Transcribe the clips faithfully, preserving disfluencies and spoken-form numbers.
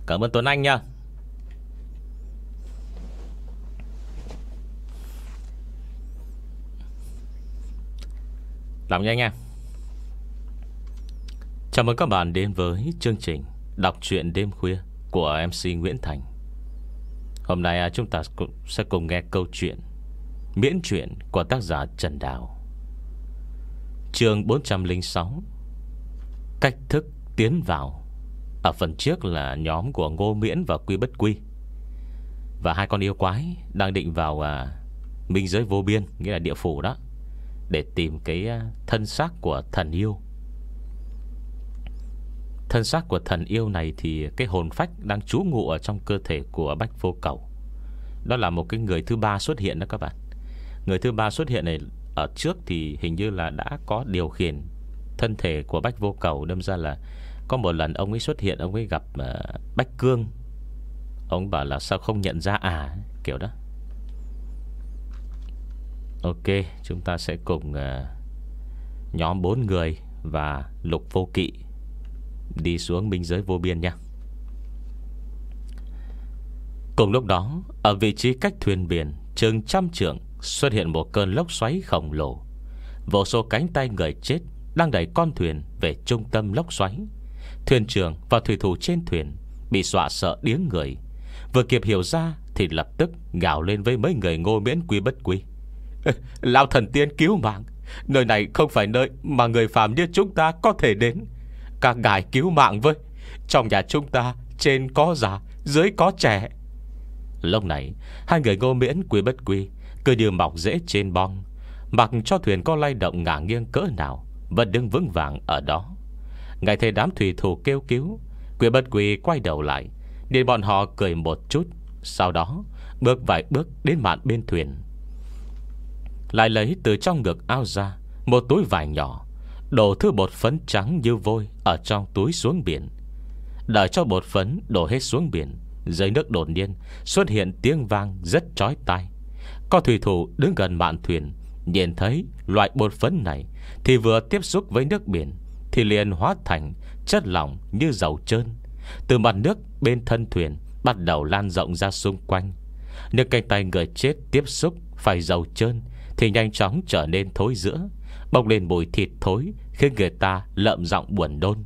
Cảm ơn Tuấn Anh nha. Làm nhanh nha. Chào mừng các bạn đến với chương trình đọc truyện đêm khuya của em xê Nguyễn Thành. Hôm nay chúng ta sẽ cùng nghe câu chuyện miễn truyện của tác giả Trần Đào. Chương bốn trăm lẻ sáu, cách thức tiến vào. Ở phần trước là nhóm của Ngô Miễn và Quy Bất Quy, và hai con yêu quái đang định vào à, minh giới vô biên, nghĩa là địa phủ đó, để tìm cái thân xác của thần yêu. Thân xác của thần yêu này thì cái hồn phách đang trú ngụ ở trong cơ thể của Bách Vô Cầu. Đó là một cái người thứ ba xuất hiện đó các bạn. Người thứ ba xuất hiện này ở trước thì hình như là đã có điều khiển thân thể của Bách Vô Cầu. Đâm ra là có một lần ông ấy xuất hiện, ông ấy gặp uh, Bách Cương. Ông bảo là sao không nhận ra à, kiểu đó. Ok, chúng ta sẽ cùng uh, nhóm bốn người và Lục Vô Kỵ đi xuống minh giới vô biên nha. Cùng lúc đó, ở vị trí cách thuyền biển chừng trăm trượng xuất hiện một cơn lốc xoáy khổng lồ. Vô số cánh tay người chết đang đẩy con thuyền về trung tâm lốc xoáy. Thuyền trưởng và thủy thủ trên thuyền bị dọa sợ điếng người. Vừa kịp hiểu ra thì lập tức gào lên với mấy người Ngô Miễn Quy Bất Quy: Lão thần tiên cứu mạng, nơi này không phải nơi mà người phàm như chúng ta có thể đến. Các ngài cứu mạng với. Trong nhà chúng ta trên có già, dưới có trẻ. Lúc này hai người Ngô Miễn Quy Bất Quy cứ như mọc rễ trên bong, mặc cho thuyền có lay động ngả nghiêng cỡ nào vẫn đứng vững vàng ở đó. Ngay thấy đám thủy thủ kêu cứu, Quy Bất Quy quay đầu lại, nhìn bọn họ cười một chút, sau đó bước vài bước đến mạn bên thuyền, lại lấy từ trong ngực ao ra một túi vải nhỏ, đổ thứ bột phấn trắng như vôi ở trong túi xuống biển. Đợi cho bột phấn đổ hết xuống biển, dưới nước đột nhiên xuất hiện tiếng vang rất chói tai. Có thủy thủ đứng gần mạn thuyền nhìn thấy loại bột phấn này thì vừa tiếp xúc với nước biển thì liền hóa thành chất lỏng như dầu trơn. Từ mặt nước bên thân thuyền bắt đầu lan rộng ra xung quanh. Nếu cánh tay người chết tiếp xúc phải dầu trơn thì nhanh chóng trở nên thối rữa, bốc lên mùi thịt thối, khiến người ta lợm giọng buồn nôn.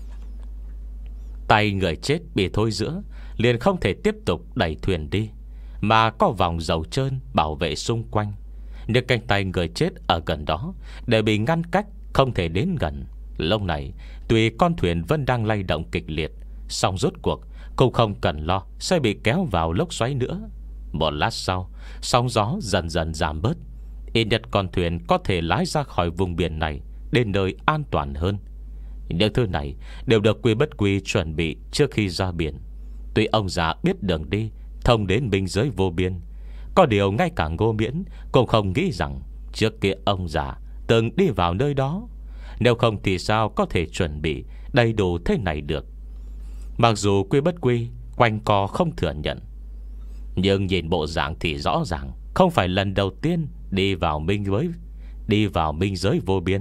Tay người chết bị thối rữa liền không thể tiếp tục đẩy thuyền đi, mà có vòng dầu trơn bảo vệ xung quanh. Nhưng cánh tay người chết ở gần đó đều bị ngăn cách, không thể đến gần. Lúc này tuy con thuyền vẫn đang lay động kịch liệt, song rốt cuộc cũng không cần lo sẽ bị kéo vào lốc xoáy nữa. Một lát sau, sóng gió dần dần giảm bớt, ít nhất con thuyền có thể lái ra khỏi vùng biển này đến nơi an toàn hơn. Những thứ này đều được Quy Bất Quy chuẩn bị trước khi ra biển. Tuy ông già biết đường đi thông đến biên giới vô biên, có điều ngay cả Ngô Miễn cũng không nghĩ rằng trước kia ông già từng đi vào nơi đó. Nếu không thì sao có thể chuẩn bị đầy đủ thế này được. Mặc dù Quy Bất Quy quanh co không thừa nhận, nhưng nhìn bộ dạng thì rõ ràng không phải lần đầu tiên đi vào minh giới Đi vào minh giới vô biên.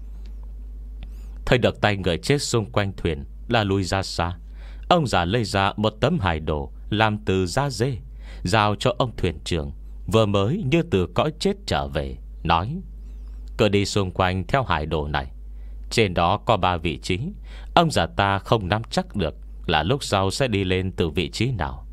Thấy được tay người chết xung quanh thuyền là lùi ra xa, ông già lấy ra một tấm hài đồ làm từ da dê, giao cho ông thuyền trưởng vừa mới như từ cõi chết trở về, nói: cứ đi xung quanh theo hải đồ này. Trên đó có ba vị trí, ông già ta không nắm chắc được là lúc sau sẽ đi lên từ vị trí nào.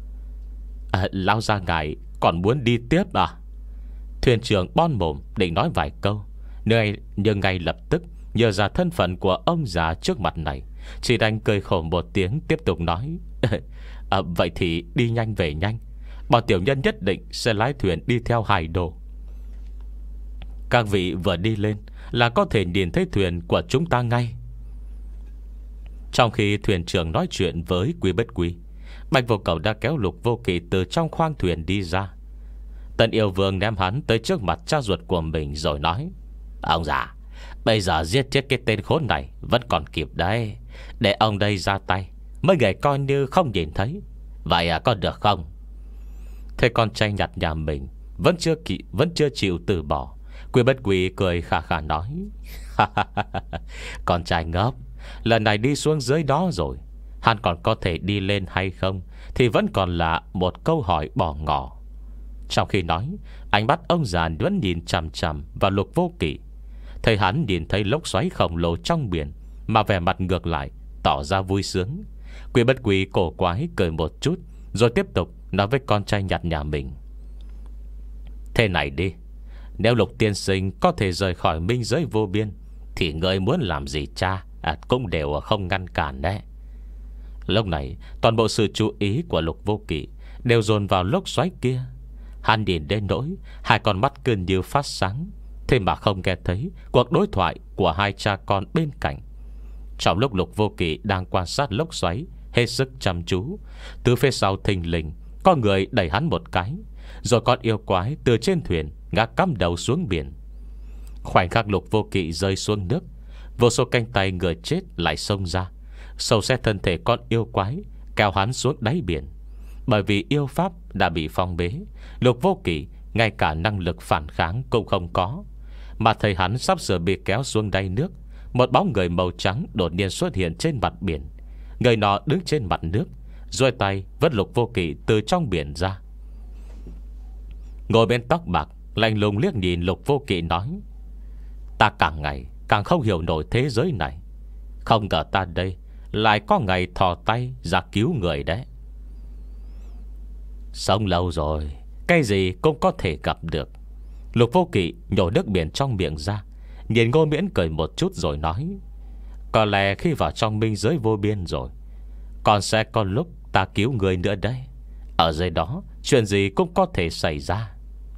À, lão gia ngài còn muốn đi tiếp à? Thuyền trưởng bon mồm định nói vài câu, nhưng ngay lập tức nhớ ra thân phận của ông già trước mặt này, chỉ đành cười khổ một tiếng, tiếp tục nói: à, vậy thì đi nhanh về nhanh, bọn tiểu nhân nhất định sẽ lái thuyền đi theo hải đồ. Các vị vừa đi lên là có thể nhìn thấy thuyền của chúng ta ngay. Trong khi thuyền trưởng nói chuyện với Quy Bất Quy, Bạch Vô Cầu đã kéo Lục Vô Kỵ từ trong khoang thuyền đi ra. Tần Yêu Vương ném hắn tới trước mặt cha ruột của mình rồi nói: ông già, bây giờ giết chết cái tên khốn này vẫn còn kịp đấy. Để ông đây ra tay, mấy người coi như không nhìn thấy. Vậy à, có được không? Thế con trai nhặt nhà mình Vẫn chưa kỵ, vẫn chưa chịu từ bỏ. Quy Bất Quy cười khà khà nói: con trai ngốc, lần này đi xuống dưới đó rồi, Hắn còn có thể đi lên hay không thì vẫn còn là một câu hỏi bỏ ngỏ. Trong khi nói, ánh mắt ông già vẫn nhìn chằm chằm vào Lục Vô Kỵ. Thấy hắn nhìn thấy lốc xoáy khổng lồ trong biển mà vẻ mặt ngược lại tỏ ra vui sướng. Quy Bất Quy cổ quái cười một chút, rồi tiếp tục nói với con trai nhặt nhà mình: Thế này đi, nếu Lục tiên sinh có thể rời khỏi minh giới vô biên thì ngươi muốn làm gì cha à, cũng đều không ngăn cản đấy. Lúc này toàn bộ sự chú ý của Lục Vô Kỵ đều dồn vào lốc xoáy kia. Hắn nhìn đến nỗi hai con mắt cứ như phát sáng, thế mà không nghe thấy cuộc đối thoại của hai cha con bên cạnh. Trong lúc Lục Vô Kỵ đang quan sát lốc xoáy hết sức chăm chú, từ phía sau thình lình có người đẩy hắn một cái, rồi con yêu quái từ trên thuyền ngã cắm đầu xuống biển. Khoảnh khắc Lục Vô Kỵ rơi xuống nước, vô số cánh tay người chết lại xông ra, sâu xét thân thể con yêu quái, kéo hắn xuống đáy biển. Bởi vì yêu pháp đã bị phong bế, Lục Vô Kỵ ngay cả năng lực phản kháng cũng không có. Mà thấy hắn sắp sửa bị kéo xuống đáy nước, một bóng người màu trắng đột nhiên xuất hiện trên mặt biển. Người nọ đứng trên mặt nước, duỗi tay vớt Lục Vô Kỵ từ trong biển ra. Ngồi bên tóc bạc lạnh lùng liếc nhìn Lục Vô Kỵ nói: Ta càng ngày càng không hiểu nổi thế giới này. Không ngờ ta đây lại có ngày thò tay ra cứu người đấy. Sống lâu rồi, cái gì cũng có thể gặp được. Lục Vô Kỵ nhổ nước biển trong miệng ra, nhìn Ngô Miễn cười một chút rồi nói: Có lẽ khi vào trong minh giới vô biên rồi, còn sẽ có lúc ta cứu người nữa đấy. Ở dưới đó chuyện gì cũng có thể xảy ra.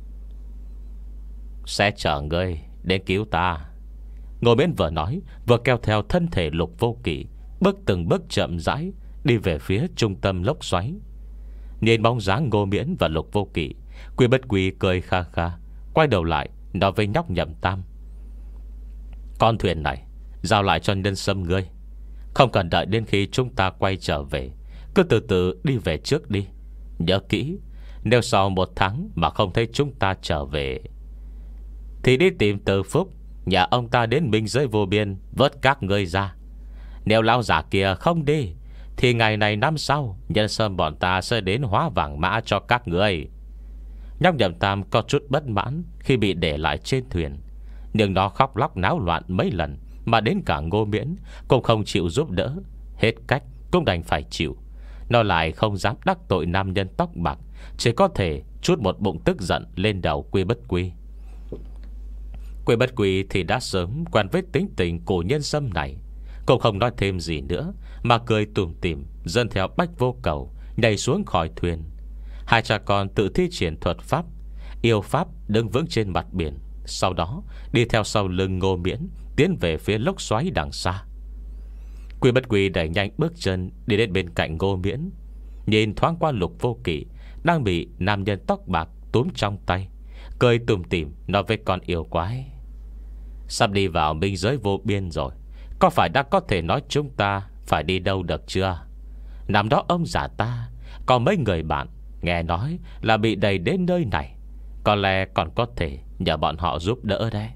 Sẽ chờ ngươi đến cứu ta. Ngô Miễn vừa nói vừa kéo theo thân thể Lục Vô Kỵ, bước từng bước chậm rãi đi về phía trung tâm lốc xoáy. Nhìn bóng dáng Ngô Miễn và Lục Vô Kỵ, Quy Bất Quy cười kha kha, quay đầu lại nói với nhóc Nhậm Tam: Con thuyền này giao lại cho nhân sâm ngươi, không cần đợi đến khi chúng ta quay trở về, cứ từ từ đi về trước đi. Nhớ kỹ, nếu sau một tháng mà không thấy chúng ta trở về thì đi tìm Từ Phúc, nhà ông ta đến minh giới vô biên vớt các ngươi ra. Nếu lão giả kia không đi thì ngày này năm sau nhân sâm bọn ta sẽ đến hóa vàng mã cho các ngươi. Nhóc Nhậm Tam có chút bất mãn khi bị để lại trên thuyền, nhưng nó khóc lóc náo loạn mấy lần mà đến cả Ngô Miễn cũng không chịu giúp đỡ. Hết cách cũng đành phải chịu. Nó lại không dám đắc tội nam nhân tóc bạc, chỉ có thể chút một bụng tức giận lên đầu Quy Bất Quy. Quy Bất Quy thì đã sớm quen với tính tình của nhân sâm này, cũng không nói thêm gì nữa, mà cười tủm tỉm dẫn theo Bách Vô Cầu nhảy xuống khỏi thuyền. Hai cha con tự thi triển thuật pháp, yêu pháp đứng vững trên mặt biển, sau đó đi theo sau lưng Ngô Miễn tiến về phía lốc xoáy đằng xa. Quy Bất Quy đẩy nhanh bước chân đi đến bên cạnh Ngô Miễn, nhìn thoáng qua Lục Vô Kỵ đang bị nam nhân tóc bạc túm trong tay, cười tủm tỉm nói với con yêu quái: Sắp đi vào minh giới vô biên rồi, có phải đã có thể nói chúng ta phải đi đâu được chưa? Năm đó ông già ta có mấy người bạn nghe nói là bị đẩy đến nơi này, có lẽ còn có thể nhờ bọn họ giúp đỡ đấy.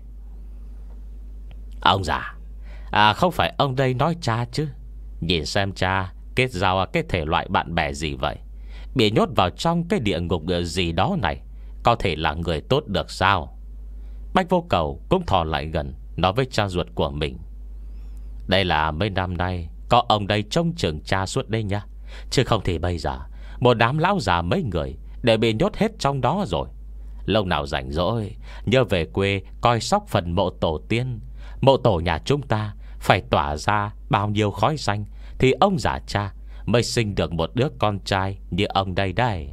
Ông già à, không phải ông đây nói cha chứ? Nhìn xem cha kết giao cái thể loại bạn bè gì vậy? Bị nhốt vào trong cái địa ngục gì đó này, có thể là người tốt được sao? Bách Vô Cầu cũng thò lại gần nói với cha ruột của mình: Đây là mấy năm nay có ông đây trông chừng cha suốt đây nha, chứ không thì bây giờ một đám lão già mấy người để bị nhốt hết trong đó rồi. Lâu nào rảnh rỗi nhớ về quê coi sóc phần mộ tổ tiên. Mộ tổ nhà chúng ta phải tỏa ra bao nhiêu khói xanh thì ông già cha mới sinh được một đứa con trai như ông đây đây.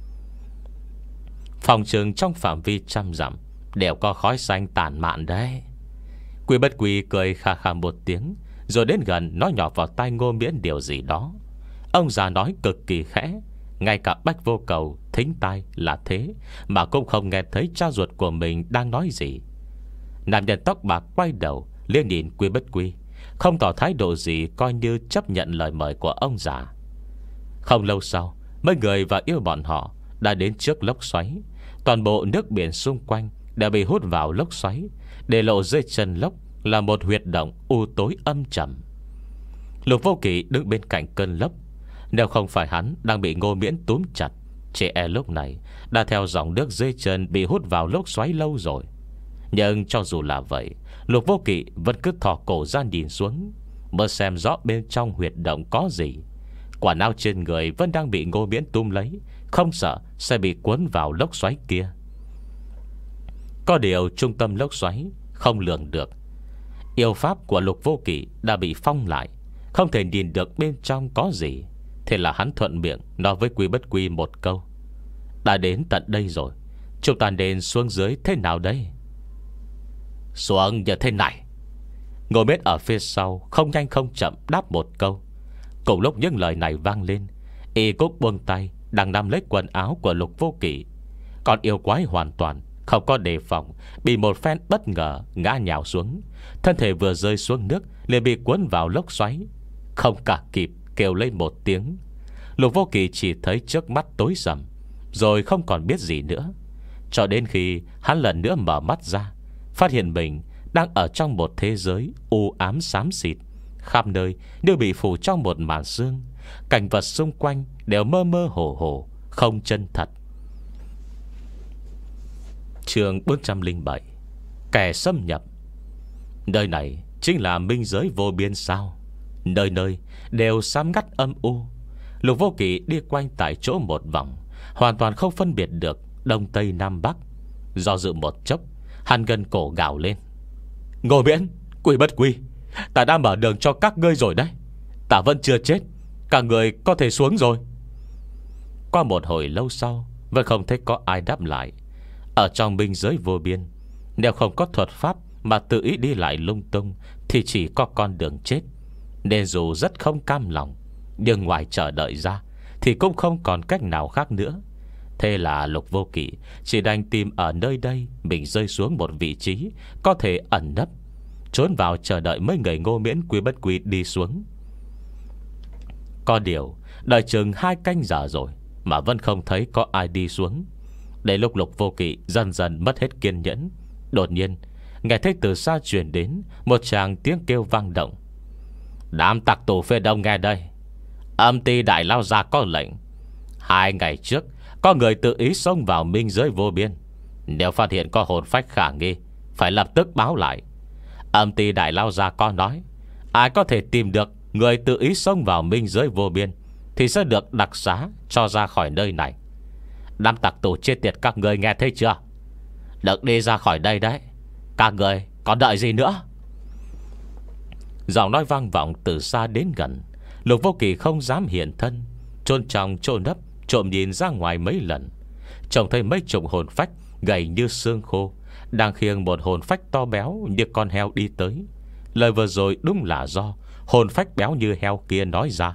Phòng trường trong phạm vi trăm dặm đều có khói xanh tàn mạn đấy. Quy Bất Quy cười khà khà một tiếng, rồi đến gần nói nhỏ vào tai Ngô Miễn điều gì đó. Ông già nói cực kỳ khẽ, ngay cả Bách Vô Cầu thính tai là thế mà cũng không nghe thấy cha ruột của mình đang nói gì. Nam nhân tóc bạc quay đầu liếc nhìn Quy Bất Quy, không tỏ thái độ gì, coi như chấp nhận lời mời của ông già. Không lâu sau, mấy người và yêu bọn họ đã đến trước lốc xoáy. Toàn bộ nước biển xung quanh đã bị hút vào lốc xoáy, để lộ dưới chân lốc là một huyệt động u tối âm trầm. Lục Vô Kỵ đứng bên cạnh cơn lốc. Nếu không phải hắn đang bị Ngô Miễn túm chặt, chỉ e lúc này đã theo dòng nước dưới chân bị hút vào lốc xoáy lâu rồi. Nhưng cho dù là vậy, Lục Vô Kỵ vẫn cứ thò cổ ra nhìn xuống, mới xem rõ bên trong huyệt động có gì. Quả não trên người vẫn đang bị Ngô Miễn túm lấy, không sợ sẽ bị cuốn vào lốc xoáy kia. Có điều trung tâm lốc xoáy không lường được. Yêu pháp của Lục Vô Kỵ đã bị phong lại, không thể nhìn được bên trong có gì. Thế là hắn thuận miệng nói với Quy Bất Quy một câu: đã đến tận đây rồi, chúng ta nên xuống dưới thế nào đây? Xuống như thế này. Ngồi biết ở phía sau không nhanh không chậm đáp một câu. Cùng lúc những lời này vang lên, y cũng buông tay đang nắm lấy quần áo của Lục Vô Kỵ. Còn yêu quái hoàn toàn không có đề phòng, bị một phen bất ngờ ngã nhào xuống. Thân thể vừa rơi xuống nước liền bị cuốn vào lốc xoáy, không cả kịp kêu lên một tiếng. Lục Vô Kỵ chỉ thấy trước mắt tối sầm, rồi không còn biết gì nữa. Cho đến khi hắn lần nữa mở mắt ra, phát hiện mình đang ở trong một thế giới u ám xám xịt, khắp nơi đều bị phủ trong một màn sương. Cảnh vật xung quanh đều mơ mơ hồ hồ, không chân thật. Chương bốn trăm lẻ bảy. Kẻ xâm nhập. Nơi này chính là minh giới vô biên sao? Nơi nơi đều xám ngắt âm u. Lục Vô Kỵ đi quanh tại chỗ một vòng, hoàn toàn không phân biệt được đông tây nam bắc. Do dự một chốc, hắn gần cổ gào lên: Ngô Miễn, Quy Bất Quy, ta đã mở đường cho các ngươi rồi đấy. Ta vẫn chưa chết, các người có thể xuống rồi. Qua một hồi lâu sau, vẫn không thấy có ai đáp lại. Ở trong minh giới vô biên, nếu không có thuật pháp mà tự ý đi lại lung tung thì chỉ có con đường chết. Nên dù rất không cam lòng, nhưng ngoài chờ đợi ra thì cũng không còn cách nào khác nữa. Thế là Lục Vô Kỵ chỉ đành tìm ở nơi đây mình rơi xuống một vị trí có thể ẩn nấp, trốn vào chờ đợi mấy người Ngô Miễn Quy Bất Quy đi xuống. Có điều đợi chừng hai canh giờ rồi mà vẫn không thấy có ai đi xuống. Để lúc Lục Vô Kỵ dần dần mất hết kiên nhẫn, đột nhiên nghe thấy từ xa truyền đến một tràng tiếng kêu vang động: Đám tặc tù phía đông nghe đây, âm ty đại lao ra có lệnh. Hai ngày trước có người tự ý xông vào minh giới vô biên. Nếu phát hiện có hồn phách khả nghi, phải lập tức báo lại. Âm ty đại lao ra có nói, ai có thể tìm được người tự ý xông vào minh giới vô biên thì sẽ được đặc xá cho ra khỏi nơi này. Đám tặc tù chết tiệt các người nghe thấy chưa? Đừng đi ra khỏi đây đấy. Các người còn đợi gì nữa? Giọng nói vang vọng từ xa đến gần. Lục Vô Kỵ không dám hiện thân, chôn trong chôn nấp, trộm nhìn ra ngoài mấy lần. Trông thấy mấy chục hồn phách gầy như xương khô đang khiêng một hồn phách to béo như con heo đi tới. Lời vừa rồi đúng là do hồn phách béo như heo kia nói ra.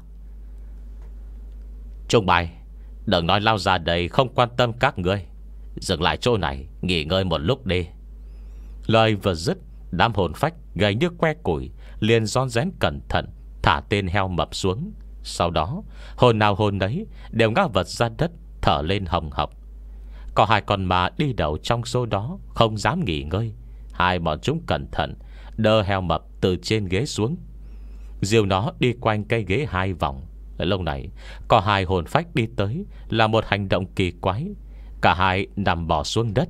Trung Bài, đừng nói lao ra đây không quan tâm các ngươi. Dừng lại chỗ này nghỉ ngơi một lúc đi. Lời vừa dứt, đám hồn phách gầy như que củi liền rón rén cẩn thận thả tên heo mập xuống. Sau đó hồn nào hồn đấy đều ngã vật ra đất, thở lên hồng hộc. Có hai con ma đi đầu trong số đó không dám nghỉ ngơi. Hai bọn chúng cẩn thận đỡ heo mập từ trên ghế xuống, dìu nó đi quanh cây ghế hai vòng. Lúc này có hai hồn phách đi tới là một hành động kỳ quái. Cả hai nằm bò xuống đất.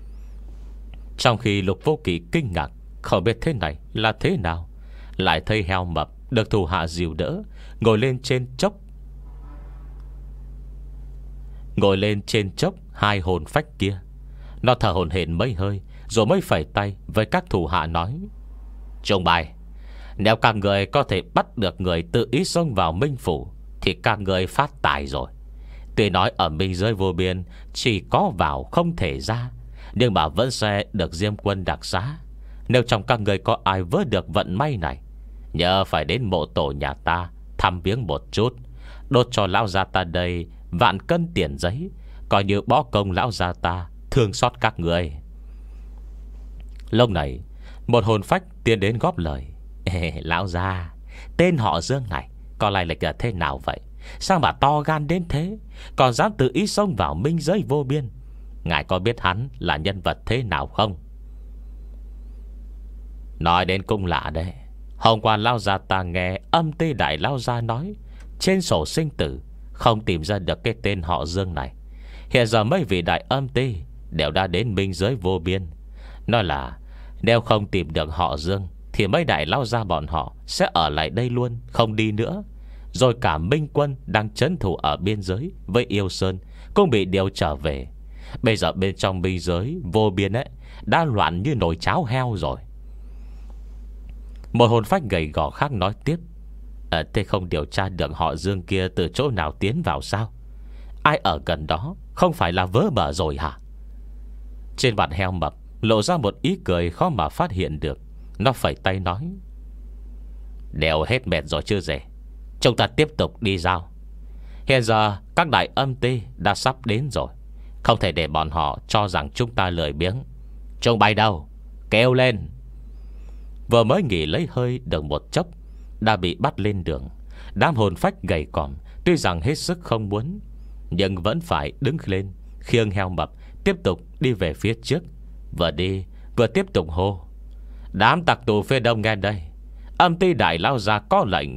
Trong khi Lục Vô Kỵ kinh ngạc, không biết thế này là thế nào, lại thấy heo mập được thủ hạ dìu đỡ ngồi lên trên chốc Ngồi lên trên chốc hai hồn phách kia. Nó thở hổn hển mấy hơi rồi mới phẩy tay với các thủ hạ nói: Trung Bài, nếu các người có thể bắt được người tự ý xông vào minh phủ thì các người phát tài rồi. Tuy nói ở minh giới vô biên chỉ có vào không thể ra, nhưng mà vẫn sẽ được Diêm Quân đặc xá. Nếu trong các người có ai vớ được vận may này, nhớ phải đến mộ tổ nhà ta thăm viếng một chút, đốt cho lão gia ta đây vạn cân tiền giấy, coi như bó công lão gia ta thương xót các người. Lúc này một hồn phách tiến đến góp lời: Ê, lão gia, tên họ Dương này có lai lịch là thế nào vậy? Sao mà to gan đến thế, còn dám tự ý xông vào minh giới vô biên? Ngài có biết hắn là nhân vật thế nào không? Nói đến cũng lạ đấy. Hôm qua lao gia ta nghe âm ti đại lao gia nói, trên sổ sinh tử không tìm ra được cái tên họ Dương này. Hiện giờ mấy vị đại âm ti đều đã đến minh giới vô biên. Nói là nếu không tìm được họ Dương thì mấy đại lao gia bọn họ sẽ ở lại đây luôn, không đi nữa. Rồi cả Minh Quân đang trấn thủ ở biên giới với Yêu Sơn cũng bị điều trở về. Bây giờ bên trong biên giới vô biên ấy đã loạn như nồi cháo heo rồi. Một hồn phách gầy gò khác nói tiếp: à, thế không điều tra được họ Dương kia từ chỗ nào tiến vào sao? Ai ở gần đó không phải là vớ bở rồi hả? Trên mặt heo mập lộ ra một ý cười khó mà phát hiện được. Nó phẩy tay nói: đều hết mệt rồi chưa rể, chúng ta tiếp tục đi giao. Hiện giờ các đại âm ti đã sắp đến rồi, không thể để bọn họ cho rằng chúng ta lười biếng. Chúng bay đâu, kêu lên. Vừa mới nghỉ lấy hơi được một chốc đã bị bắt lên đường. Đám hồn phách gầy còm tuy rằng hết sức không muốn, nhưng vẫn phải đứng lên khiêng heo mập tiếp tục đi về phía trước. Vừa đi vừa tiếp tục hô: đám tặc tù phía đông nghe đây, âm ti đại lao ra có lệnh.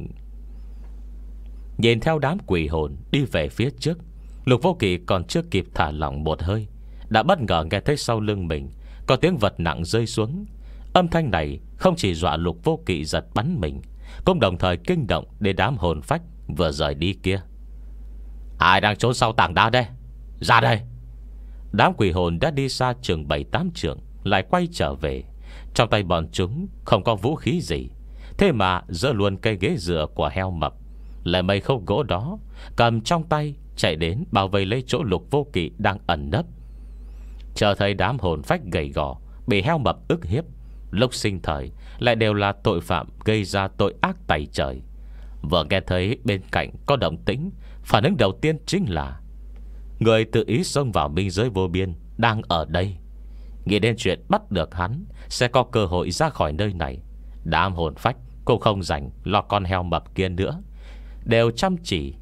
Nhìn theo đám quỷ hồn đi về phía trước, Lục Vô Kỵ còn chưa kịp thả lỏng một hơi, đã bất ngờ nghe thấy sau lưng mình có tiếng vật nặng rơi xuống. Âm thanh này không chỉ dọa Lục Vô Kỵ giật bắn mình, cũng đồng thời kinh động đến đám hồn phách vừa rời đi kia. Ai đang trốn sau tảng đá đây? Ra đây! Đám quỷ hồn đã đi xa chừng bảy tám trượng lại quay trở về. Trong tay bọn chúng không có vũ khí gì, thế mà giơ luôn cây ghế dựa của heo mập, lại mây khâu gỗ đó, cầm trong tay chạy đến bao vây lấy chỗ Lục Vô Kỵ đang ẩn nấp. Chờ thấy đám hồn phách gầy gò bị heo mập ức hiếp, lúc sinh thời lại đều là tội phạm gây ra tội ác tày trời. Vừa nghe thấy bên cạnh có động tĩnh, phản ứng đầu tiên chính là người tự ý xông vào biên giới vô biên đang ở đây. Nghĩ đến chuyện bắt được hắn sẽ có cơ hội ra khỏi nơi này, đám hồn phách cũng không rảnh lo con heo mập kia nữa, Đều chăm chỉ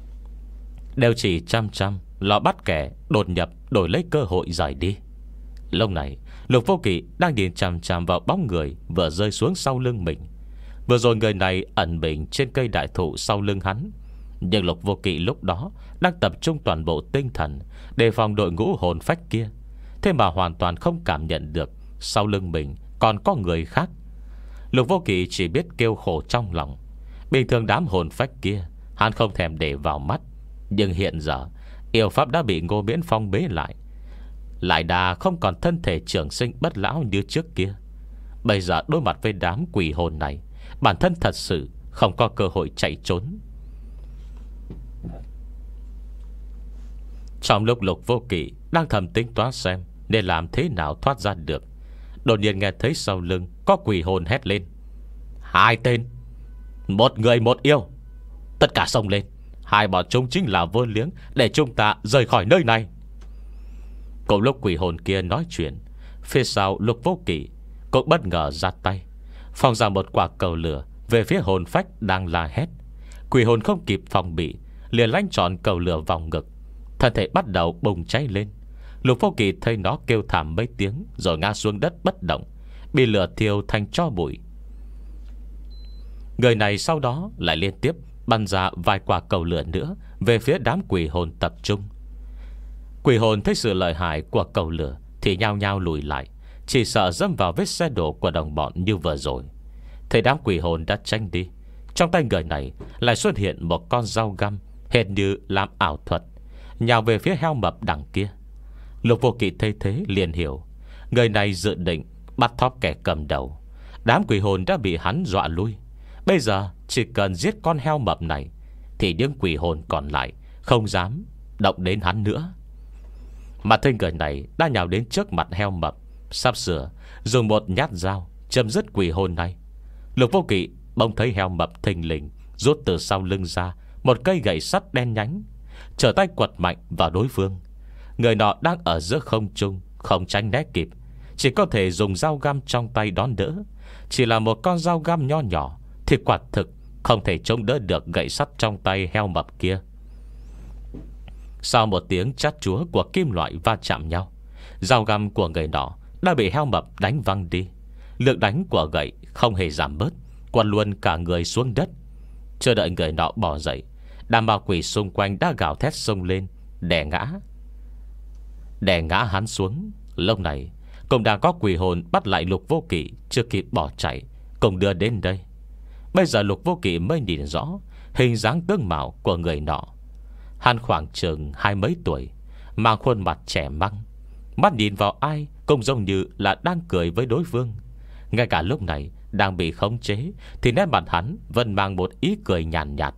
Đều chỉ chăm chăm lo bắt kẻ đột nhập đổi lấy cơ hội rời đi. Lúc này Lục Vô Kỵ đang nhìn chằm chằm vào bóng người vừa rơi xuống sau lưng mình. Vừa rồi người này ẩn mình trên cây đại thụ sau lưng hắn, nhưng Lục Vô Kỵ lúc đó đang tập trung toàn bộ tinh thần đề phòng đội ngũ hồn phách kia, thế mà hoàn toàn không cảm nhận được sau lưng mình còn có người khác. Lục Vô Kỵ chỉ biết kêu khổ trong lòng. Bình thường đám hồn phách kia hắn không thèm để vào mắt, nhưng hiện giờ yêu pháp đã bị Ngô Miễn Phong bế lại, lại đà không còn thân thể trường sinh bất lão như trước kia. Bây giờ đối mặt với đám quỷ hồn này, bản thân thật sự không có cơ hội chạy trốn. Trong lúc Lục Vô Kỵ đang thầm tính toán xem nên làm thế nào thoát ra được, đột nhiên nghe thấy sau lưng có quỷ hồn hét lên: hai tên, một người một yêu, tất cả xông lên. Hai bọn chúng chính là vô liếng để chúng ta rời khỏi nơi này. Cùng lúc quỷ hồn kia nói chuyện, phía sau Lục Vô Kỵ cũng bất ngờ ra tay, phong ra một quả cầu lửa về phía hồn phách đang la hét. Quỷ hồn không kịp phòng bị, liền lánh tròn cầu lửa vào ngực, thân thể bắt đầu bùng cháy lên. Lục Vô Kỵ thấy nó kêu thảm mấy tiếng rồi ngã xuống đất bất động, bị lửa thiêu thành tro bụi. Người này sau đó lại liên tiếp bắn ra vài quả cầu lửa nữa về phía đám quỷ hồn tập trung. Quỷ hồn thấy sự lợi hại của cầu lửa thì nhao nhao lùi lại, chỉ sợ dẫm vào vết xe đổ của đồng bọn như vừa rồi. Thấy đám quỷ hồn đã tranh đi, trong tay người này lại xuất hiện một con dao găm hệt như làm ảo thuật, nhào về phía heo mập đằng kia. Lục Vô Kỵ thấy thế liền hiểu, người này dự định bắt thóp kẻ cầm đầu. Đám quỷ hồn đã bị hắn dọa lui, bây giờ chỉ cần giết con heo mập này thì những quỷ hồn còn lại không dám động đến hắn nữa. Mà thấy người này đã nhào đến trước mặt heo mập, sắp sửa dùng một nhát dao chấm dứt quỷ hồn này. Lục Vô Kỵ bỗng thấy heo mập thình lình rút từ sau lưng ra một cây gậy sắt đen nhánh, trở tay quật mạnh vào đối phương. Người nọ đang ở giữa không trung, không tránh né kịp, chỉ có thể dùng dao găm trong tay đón đỡ. Chỉ là một con dao găm nho nhỏ thì quả thực không thể chống đỡ được gậy sắt trong tay heo mập kia. Sau một tiếng chát chúa của kim loại va chạm nhau, dao găm của người nọ đã bị heo mập đánh văng đi. Lực đánh của gậy không hề giảm bớt, quằn luôn cả người xuống đất. Chưa đợi người nọ bỏ dậy, đám ma quỷ xung quanh đã gào thét xông lên, đè ngã Đè ngã hắn xuống. Lúc này cũng đã có quỷ hồn bắt lại Lục Vô Kỵ, chưa kịp bỏ chạy, cùng đưa đến đây. Bây giờ Lục Vô Kỵ mới nhìn rõ hình dáng tướng mạo của người nọ. Hắn khoảng chừng hai mấy tuổi, mang khuôn mặt trẻ măng, mắt nhìn vào ai cũng giống như là đang cười với đối phương. Ngay cả lúc này đang bị khống chế, thì nét mặt hắn vẫn mang một ý cười nhàn nhạt, nhạt.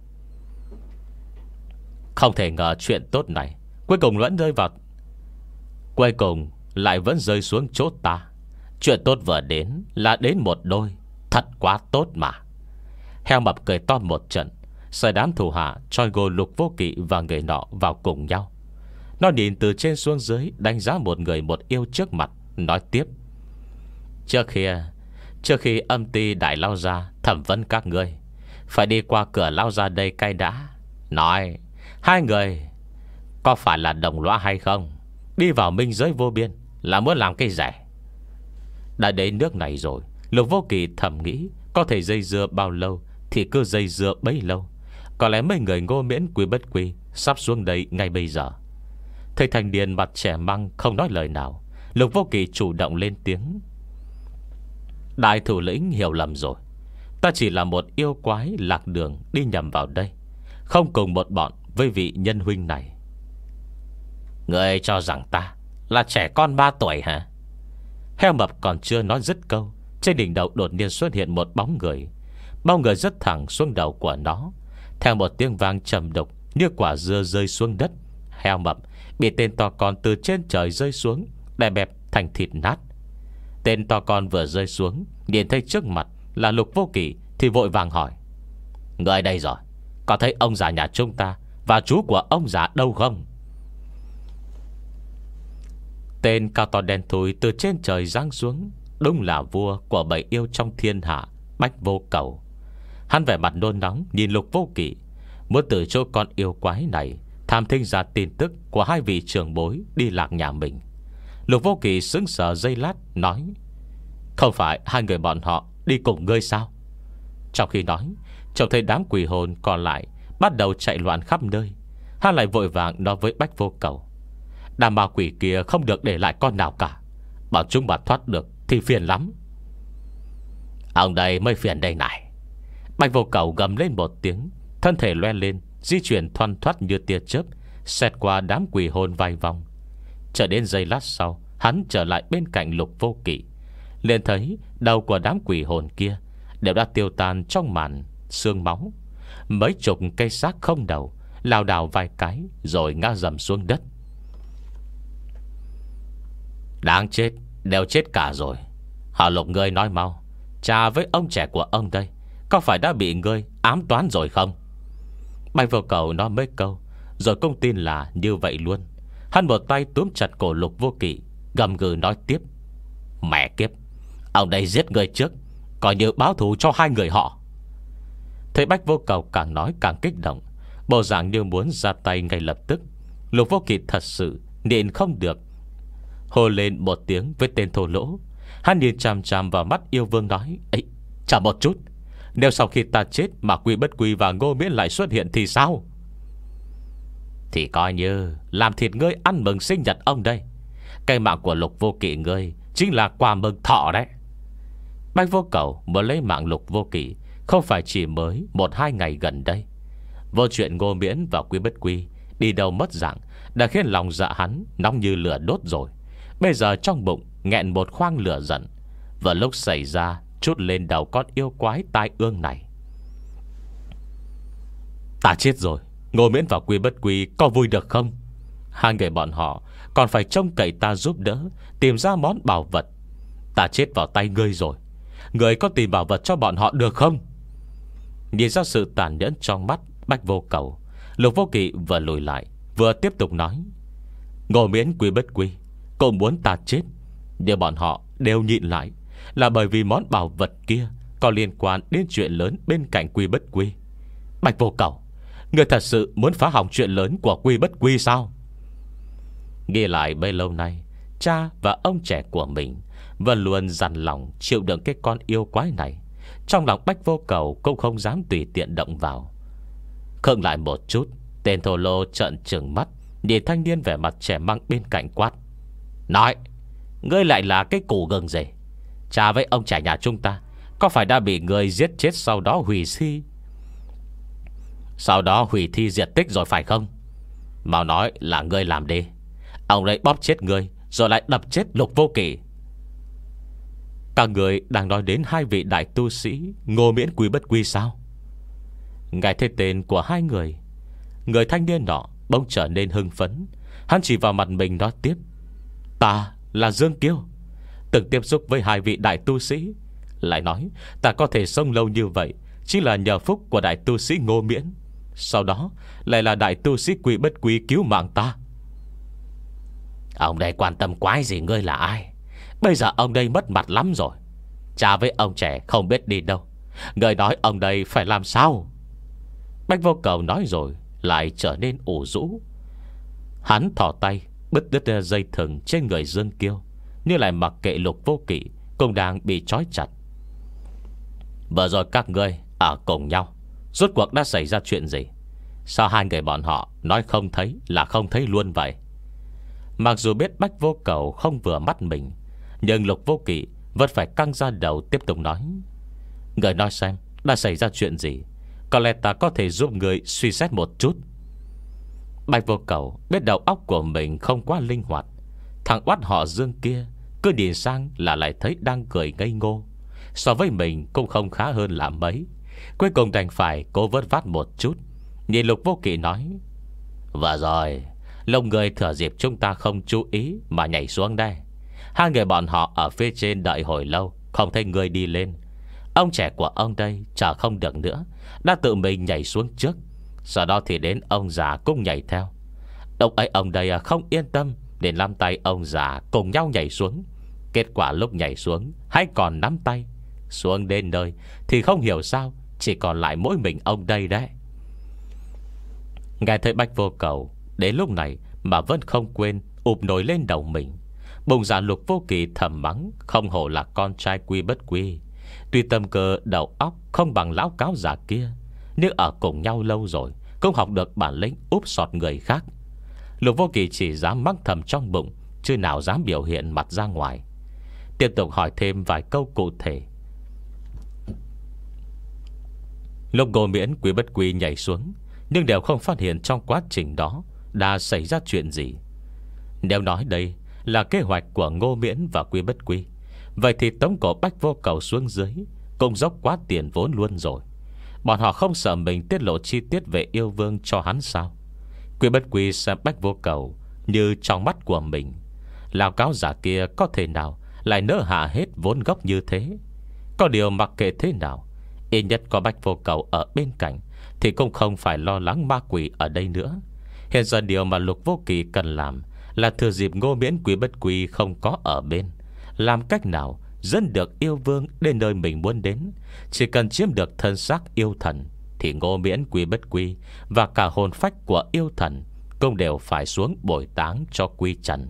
Không thể ngờ chuyện tốt này Cuối cùng vẫn rơi vào Cuối cùng lại vẫn rơi xuống chỗ ta. Chuyện tốt vừa đến là đến một đôi, thật quá tốt mà. Heo mập cười to một trận, sai đám thủ hạ choi gồ Lục Vô Kỵ và người nọ vào cùng nhau. Nó nhìn từ trên xuống dưới, đánh giá một người một yêu trước mặt, nói tiếp: Trước khi Trước khi âm ty đại lao ra thẩm vấn các ngươi, phải đi qua cửa lao ra đây cai đã. Nói hai người có phải là đồng lõa hay không? Đi vào minh giới vô biên là muốn làm cái rẻ. Đã đến nước này rồi, Lục Vô Kỵ thầm nghĩ có thể dây dưa bao lâu thì cứ dây dưa bấy lâu. Có lẽ mấy người Ngô Miễn Quy Bất Quy sắp xuống đây ngay bây giờ. Thầy thành niên mặt trẻ măng không nói lời nào, Lục Vô Kỵ chủ động lên tiếng: Đại thủ lĩnh hiểu lầm rồi. Ta chỉ là một yêu quái lạc đường đi nhầm vào đây, không cùng một bọn với vị nhân huynh này. Ngươi cho rằng ta là trẻ con ba tuổi hả? Heo mập còn chưa nói dứt câu, trên đỉnh đầu đột nhiên xuất hiện một bóng người. Bóng người rất thẳng xuống đầu của nó. Theo một tiếng vang trầm đục như quả dưa rơi xuống đất, heo mập bị tên to con từ trên trời rơi xuống, đè bẹp thành thịt nát. Tên to con vừa rơi xuống, nhìn thấy trước mặt là Lục Vô Kỵ thì vội vàng hỏi: Người đây rồi, có thấy ông già nhà chúng ta và chú của ông già đâu không? Tên cao to đen thui từ trên trời giáng xuống, đúng là vua của bảy yêu trong thiên hạ, Bách Vô Cầu. Hắn vẻ mặt nôn nóng nhìn Lục Vô Kỵ, muốn từ chỗ con yêu quái này tham thính ra tin tức của hai vị trưởng bối đi lạc nhà mình. Lục Vô Kỵ sững sờ giây lát, nói: Không phải hai người bọn họ đi cùng ngươi sao? Trong khi nói, trông thấy đám quỷ hồn còn lại bắt đầu chạy loạn khắp nơi. Hắn lại vội vàng nói với Bách Vô Cầu: Đám ma quỷ kia không được để lại con nào cả, bảo chúng mà thoát được thì phiền lắm. Ông đây mới phiền đây này. Bách Vô Cầu gầm lên một tiếng, thân thể loe lên, di chuyển thoăn thoắt như tia chớp, xẹt qua đám quỷ hồn vài vòng. Chờ đến giây lát sau, hắn trở lại bên cạnh Lục Vô Kỵ, liền thấy đầu của đám quỷ hồn kia đều đã tiêu tan trong màn xương máu. Mấy chục cây xác không đầu lảo đảo vài cái rồi ngã dầm xuống đất. Đáng chết, đều chết cả rồi. Họ Lục, ngươi nói mau, cha với ông trẻ của ông đây có phải đã bị ngươi ám toán rồi không? Bạch Vô Cầu nói mấy câu rồi cũng tin là như vậy luôn. Hắn một tay túm chặt cổ Lục Vô Kỵ, gầm gừ nói tiếp: Mẹ kiếp, ông đây giết người trước, coi như báo thù cho hai người họ. Thấy Bách Vô Cầu càng nói càng kích động, bộ dạng như muốn ra tay ngay lập tức. Lục Vô Kỵ thật sự nhịn không được, hô lên một tiếng với tên thô lỗ. Hắn nhìn chằm chằm vào mắt yêu vương nói: Ấy, chờ một chút, nếu sau khi ta chết mà Quy Bất Quy và Ngô Miễn lại xuất hiện thì sao? Thì coi như làm thịt ngươi ăn mừng sinh nhật ông đây. Cây mạng của Lục Vô Kỵ ngươi chính là quà mừng thọ đấy. Bách Vô Cầu muốn lấy mạng Lục Vô Kỵ không phải chỉ mới một hai ngày gần đây. Vô chuyện Ngô Miễn và Quy Bất Quy đi đâu mất dạng đã khiến lòng dạ hắn nóng như lửa đốt rồi. Bây giờ trong bụng nghẹn một khoang lửa giận, vừa lúc xảy ra chút lên đầu con yêu quái tai ương này. Ta chết rồi, Ngô Miễn và Quy Bất Quy có vui được không? Hai người bọn họ còn phải trông cậy ta giúp đỡ tìm ra món bảo vật. Ta chết vào tay ngươi rồi, ngươi có tìm bảo vật cho bọn họ được không? Nhìn ra sự tàn nhẫn trong mắt Bách Vô Cầu, Lục Vô Kỵ vừa lùi lại vừa tiếp tục nói: Ngô Miễn Quy Bất Quy cũng muốn ta chết, nhưng bọn họ đều nhịn lại là bởi vì món bảo vật kia có liên quan đến chuyện lớn bên cạnh Quy Bất Quy. Bạch Vô Cầu, ngươi thật sự muốn phá hỏng chuyện lớn của Quy Bất Quy sao? Nghĩ lại bấy lâu nay, cha và ông trẻ của mình vẫn luôn dằn lòng chịu đựng cái con yêu quái này, trong lòng Bách Vô Cầu cũng không dám tùy tiện động vào. Khựng lại một chút, tên thô lô trợn trừng mắt nhìn thanh niên vẻ mặt trẻ măng bên cạnh quát: Nói, ngươi lại là cái củ gừng gì? Cha với ông trẻ nhà chúng ta có phải đã bị người giết chết, sau đó hủy thi Sau đó hủy thi diệt tích rồi phải không? Mau nói là ngươi làm đi. Ông lấy bóp chết ngươi rồi lại đập chết Lục Vô Kỵ. Các người đang nói đến hai vị đại tu sĩ Ngô Miễn Quý Bất Quy sao? Nghe thấy tên của hai người, người thanh niên nọ bỗng trở nên hưng phấn. Hắn chỉ vào mặt mình nói tiếp: Ta là Dương Kiêu, từng tiếp xúc với hai vị đại tu sĩ. Lại nói ta có thể sống lâu như vậy chỉ là nhờ phúc của đại tu sĩ Ngô Miễn, sau đó lại là đại tu sĩ Quý Bất Quy cứu mạng ta. Ông đây quan tâm quái gì ngươi là ai? Bây giờ ông đây mất mặt lắm rồi. Cha với ông trẻ không biết đi đâu, người nói ông đây phải làm sao? Bách Vô Cầu nói rồi lại trở nên ủ rũ. Hắn thò tay bứt đứt dây thừng trên người Dương Kiêu, như lại mặc kệ Lục Vô Kỵ cũng đang bị trói chặt. Vừa rồi các ngươi ở cùng nhau, rốt cuộc đã xảy ra chuyện gì? Sao hai người bọn họ nói không thấy là không thấy luôn vậy? Mặc dù biết Bách Vô Cầu không vừa mắt mình, nhưng Lục Vô Kỵ vẫn phải căng ra đầu tiếp tục nói: Người nói xem đã xảy ra chuyện gì, có lẽ ta có thể giúp người suy xét một chút. Bạch Vô Cầu biết đầu óc của mình không quá linh hoạt. Thằng oát họ Dương kia cứ nhìn sang là lại thấy đang cười ngây ngô, so với mình cũng không khá hơn là mấy. Cuối cùng đành phải cố vớt vát một chút, nhìn Lục Vô Kỵ nói: Vừa rồi lông người thừa dịp chúng ta không chú ý mà nhảy xuống đây. Hai người bọn họ ở phía trên đợi hồi lâu, không thấy người đi lên. Ông trẻ của ông đây chờ không được nữa, đã tự mình nhảy xuống trước. Sau đó thì đến ông già cũng nhảy theo. Lúc ấy ông đây không yên tâm, nên nắm tay ông già cùng nhau nhảy xuống. Kết quả lúc nhảy xuống hay còn nắm tay, xuống đến nơi thì không hiểu sao chỉ còn lại mỗi mình ông đây đấy. Nghe thấy Bách Vô Cầu đến lúc này mà vẫn không quên ụp nổi lên đầu mình, bụng dạ Lục Vô Kỵ thầm mắng không hổ là con trai Quy Bất Quy. Tuy tâm cơ đầu óc không bằng lão cáo già kia, nhưng ở cùng nhau lâu rồi cũng học được bản lĩnh úp sọt người khác. Lục Vô Kỵ chỉ dám mắng thầm trong bụng, chứ nào dám biểu hiện mặt ra ngoài. Tiếp tục hỏi thêm vài câu cụ thể. Lúc Ngô Miễn Quý Bất Quy nhảy xuống, nhưng đều không phát hiện trong quá trình đó đã xảy ra chuyện gì. Nếu nói đây là kế hoạch của Ngô Miễn và Quý Bất Quy, vậy thì tống cổ Bách Vô Cầu xuống dưới cũng dốc quá tiền vốn luôn rồi. Bọn họ không sợ mình tiết lộ chi tiết về yêu vương cho hắn sao? Quý Bất Quy xem Bách Vô Cầu như trong mắt của mình. Lão cáo giả kia có thể nào lại nỡ hạ hết vốn gốc như thế? Có điều mặc kệ thế nào, ít nhất có Bách Vô Cầu ở bên cạnh thì cũng không phải lo lắng ma quỷ ở đây nữa. Hiện giờ điều mà Lục Vô Kỵ cần làm là thừa dịp Ngô Miễn Quý Bất Quy không có ở bên, làm cách nào dẫn được yêu vương đến nơi mình muốn đến. Chỉ cần chiếm được thân xác yêu thần thì Ngô Miễn Quý Bất Quy và cả hồn phách của yêu thần cũng đều phải xuống bồi táng cho Quy Trần.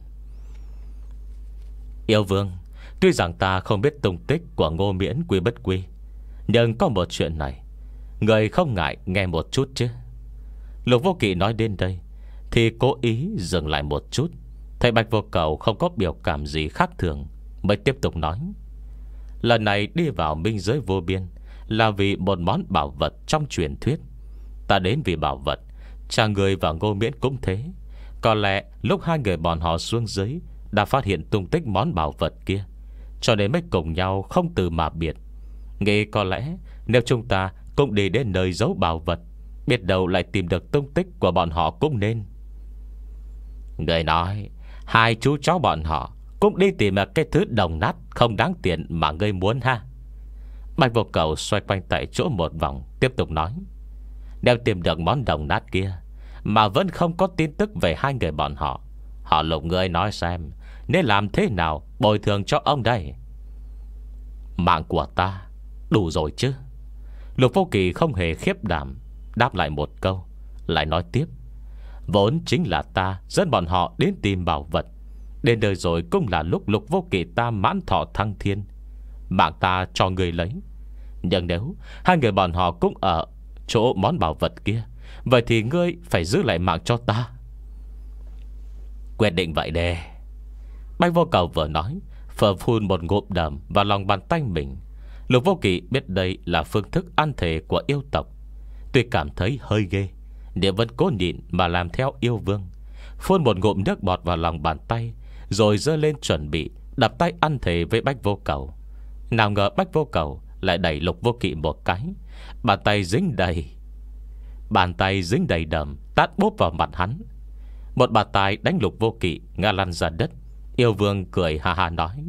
Yêu vương, tuy rằng ta không biết tung tích của Ngô Miễn Quý Bất Quy, nhưng có một chuyện này người không ngại nghe một chút chứ? Lục Vô Kỵ nói đến đây thì cố ý dừng lại một chút. Thấy Bạch Vô Cầu không có biểu cảm gì khác thường, mới tiếp tục nói: Lần này đi vào minh giới vô biên là vì một món bảo vật trong truyền thuyết. Ta đến vì bảo vật, cha người và Ngô Miễn cũng thế. Có lẽ lúc hai người bọn họ xuống dưới đã phát hiện tung tích món bảo vật kia, cho nên mới cùng nhau không từ mà biệt. Nghĩ có lẽ nếu chúng ta cũng đi đến nơi giấu bảo vật, biết đâu lại tìm được tung tích của bọn họ cũng nên. Người nói hai chú cháu bọn họ cũng đi tìm cái thứ đồng nát không đáng tiền mà ngươi muốn ha? Bạch Vô Cầu xoay quanh tại chỗ một vòng, tiếp tục nói: Nếu tìm được món đồng nát kia mà vẫn không có tin tức về hai người bọn họ, họ Lục ngươi nói xem nên làm thế nào bồi thường cho ông đây? Mạng của ta đủ rồi chứ? Lục Vô Kỳ không hề khiếp đảm, đáp lại một câu, lại nói tiếp: Vốn chính là ta dẫn bọn họ đến tìm bảo vật. Đến đời rồi cũng là lúc Lục Vô Kỳ ta mãn thọ thăng thiên. Mạng ta cho người lấy, Nhưng nếu hai người bọn họ cũng ở chỗ món bảo vật kia, vậy thì ngươi phải giữ lại mạng cho ta. Quyết định vậy đê. Bạch Vô Cầu vừa nói, phở phun một ngụm đầm vào lòng bàn tay mình. Lục Vô Kỵ biết đây là phương thức ăn thể của yêu tộc. Tuy cảm thấy hơi ghê, nhưng vẫn cố nhịn mà làm theo yêu vương. Phun một ngụm nước bọt vào lòng bàn tay, rồi giơ lên chuẩn bị đập tay ăn thể với Bạch Vô Cầu. Nào ngờ Bạch Vô Cầu lại đẩy Lục Vô Kỵ một cái. Bàn tay dính đầy Bàn tay dính đầy đầm, tát bốp vào mặt hắn. Một bàn tay đánh Lục Vô Kỵ ngã lăn ra đất. Yêu vương cười ha ha nói: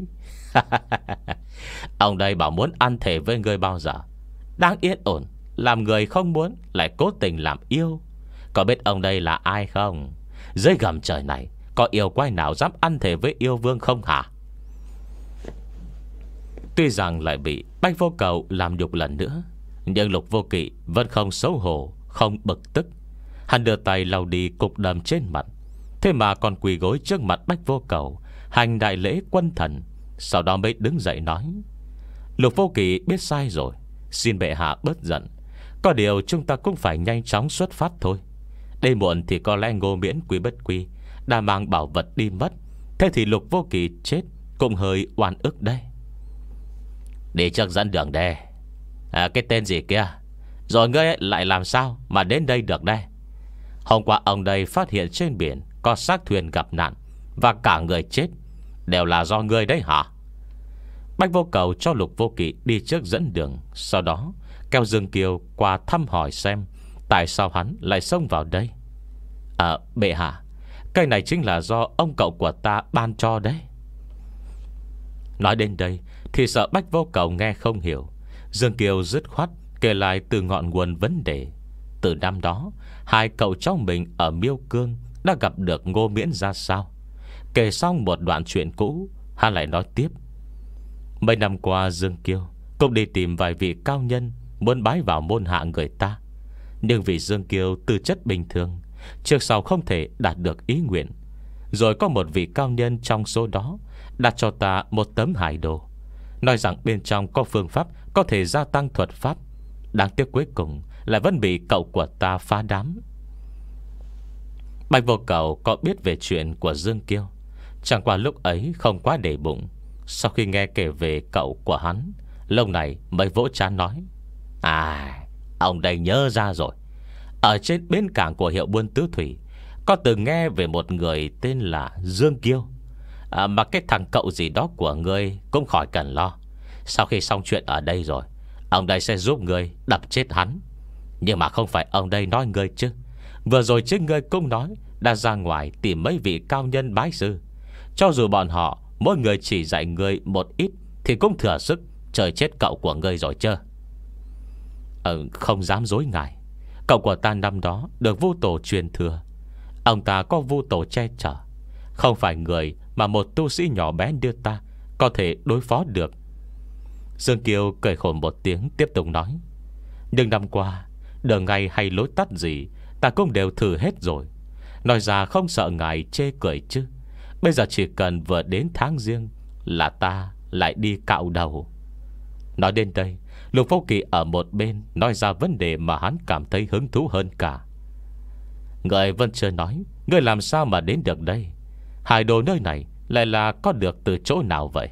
Ông đây bảo muốn ăn thể với ngươi bao giờ. Đang yên ổn, làm người không muốn, lại cố tình làm yêu. Có biết ông đây là ai không? Dưới gầm trời này có yêu quái nào dám ăn thể với yêu vương không hả? Tuy rằng lại bị Bạch Vô Cầu làm nhục lần nữa, nhưng Lục Vô Kỵ vẫn không xấu hổ, không bực tức. Hắn đưa tay lau đi cục đầm trên mặt, thế mà còn quỳ gối trước mặt Bạch Vô Cầu hành đại lễ quân thần. Sau đó mới đứng dậy nói: Lục Vô Kỵ biết sai rồi, xin bệ hạ bớt giận. Có điều chúng ta cũng phải nhanh chóng xuất phát thôi. Đêm muộn thì có lẽ Ngô Miễn Quý Bất Quy đã mang bảo vật đi mất. Thế thì Lục Vô Kỵ chết cũng hơi oan ức đây. Đi trước dẫn đường đây. À, cái tên gì kia? Rồi ngươi lại làm sao mà đến đây được đây? Hôm qua ông đây phát hiện trên biển có xác thuyền gặp nạn, và cả người chết đều là do ngươi đấy hả? Bạch Vô Cầu cho Lục Vô Kỵ đi trước dẫn đường, sau đó kéo Dương Kiều qua thăm hỏi xem tại sao hắn lại xông vào đây. À, bệ hạ, cây này chính là do ông cậu của ta ban cho đấy. Nói đến đây thì sợ Bạch Vô Cầu nghe không hiểu, Dương Kiều dứt khoát kể lại từ ngọn nguồn vấn đề. Từ năm đó hai cậu cháu mình ở Miêu Cương đã gặp được Ngô Miễn ra sao. Kể xong một đoạn chuyện cũ, hắn lại nói tiếp: Mấy năm qua Dương Kiều cũng đi tìm vài vị cao nhân muốn bái vào môn hạ người ta. Nhưng vì Dương Kiều tư chất bình thường, trước sau không thể đạt được ý nguyện. Rồi có một vị cao nhân trong số đó đặt cho ta một tấm hải đồ, nói rằng bên trong có phương pháp có thể gia tăng thuật pháp. Đáng tiếc cuối cùng lại vẫn bị cậu của ta phá đám. Bạch Vô Cầu có biết về chuyện của Dương Kiêu, chẳng qua lúc ấy không quá để bụng. Sau khi nghe kể về cậu của hắn, lâu này mới vỗ trán nói: À, ông đây nhớ ra rồi. Ở trên bến cảng của hiệu buôn Tứ Thủy có từng nghe về một người tên là Dương Kiêu. à, Mà cái thằng cậu gì đó của ngươi cũng khỏi cần lo. Sau khi xong chuyện ở đây rồi, ông đây sẽ giúp ngươi đập chết hắn. Nhưng mà không phải ông đây nói ngươi chứ. Vừa rồi chính ngươi cũng nói đã ra ngoài tìm mấy vị cao nhân bái sư. Cho dù bọn họ mỗi người chỉ dạy ngươi một ít thì cũng thừa sức trời chết cậu của ngươi rồi chưa? Ờ, không dám dối ngài. Cậu của ta năm đó được Vu Tổ truyền thừa. Ông ta có Vu Tổ che chở, không phải người mà một tu sĩ nhỏ bé như ta có thể đối phó được. Dương Kiều cười khổ một tiếng, tiếp tục nói: Nhưng năm qua, đường ngay hay lối tắt gì ta cũng đều thử hết rồi. Nói ra không sợ ngài chê cười chứ. Bây giờ chỉ cần vừa đến tháng riêng là ta lại đi cạo đầu. Nói đến đây, Lục Vô Kỵ ở một bên nói ra vấn đề mà hắn cảm thấy hứng thú hơn cả. Người vẫn chưa nói ngươi làm sao mà đến được đây. Hải đồ nơi này lại là có được từ chỗ nào vậy?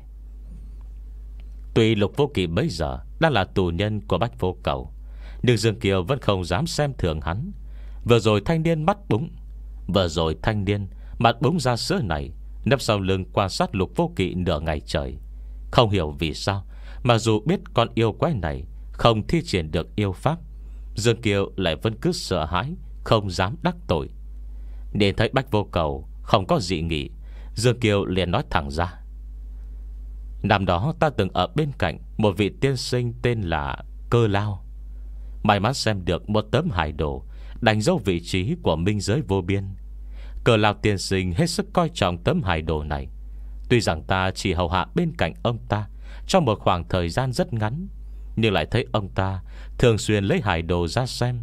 Tuy Lục Vô Kỵ bây giờ đang là tù nhân của Bạch Vô Cầu, nhưng Dương Kiều vẫn không dám xem thường hắn. Vừa rồi thanh niên mắt búng Vừa rồi thanh niên mặt búng ra sữa này nấp sau lưng quan sát Lục Vô Kỵ nửa ngày trời. Không hiểu vì sao mà dù biết con yêu quái này không thi triển được yêu pháp, Dương Kiều lại vẫn cứ sợ hãi, không dám đắc tội. Nên thấy Bạch Vô Cầu không có dị nghị, Dương Kiều liền nói thẳng ra: Năm đó ta từng ở bên cạnh một vị tiên sinh tên là Cơ Lao. May mắn xem được một tấm hải đồ đánh dấu vị trí của minh giới vô biên. Cơ Lao tiên sinh hết sức coi trọng tấm hải đồ này. Tuy rằng ta chỉ hầu hạ bên cạnh ông ta trong một khoảng thời gian rất ngắn, nhưng lại thấy ông ta thường xuyên lấy hải đồ ra xem.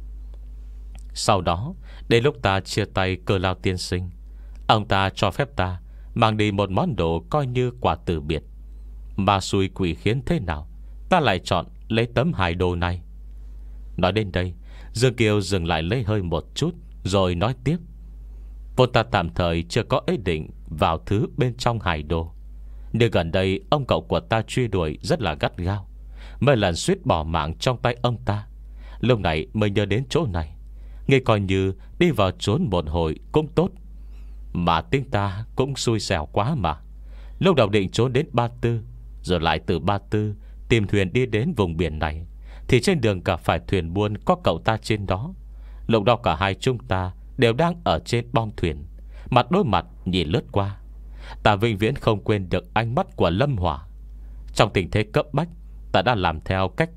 Sau đó, đến lúc ta chia tay Cơ Lao tiên sinh, ông ta cho phép ta mang đi một món đồ coi như quà từ biệt. Mà xui quỷ khiến thế nào, ta lại chọn lấy tấm hài đồ này. Nói đến đây, Dương Kiều dừng lại lấy hơi một chút, rồi nói tiếp: Vốn ta tạm thời chưa có ý định vào thứ bên trong hài đồ, nhưng gần đây ông cậu của ta truy đuổi rất là gắt gao, mấy lần suýt bỏ mạng trong tay ông ta. Lúc này mới nhớ đến chỗ này, nghĩ coi như đi vào trốn một hồi cũng tốt. Mà tính ta cũng xui xẻo quá mà. Lúc đầu định trốn đến Ba Tư, rồi lại từ Ba Tư tìm thuyền đi đến vùng biển này, thì trên đường gặp phải thuyền buôn có cậu ta trên đó. Lúc đó cả hai chúng ta đều đang ở trên bong thuyền, mặt đối mặt nhìn lướt qua. Ta vĩnh viễn không quên được ánh mắt của Lâm Hỏa. Trong tình thế cấp bách, ta đã làm theo cách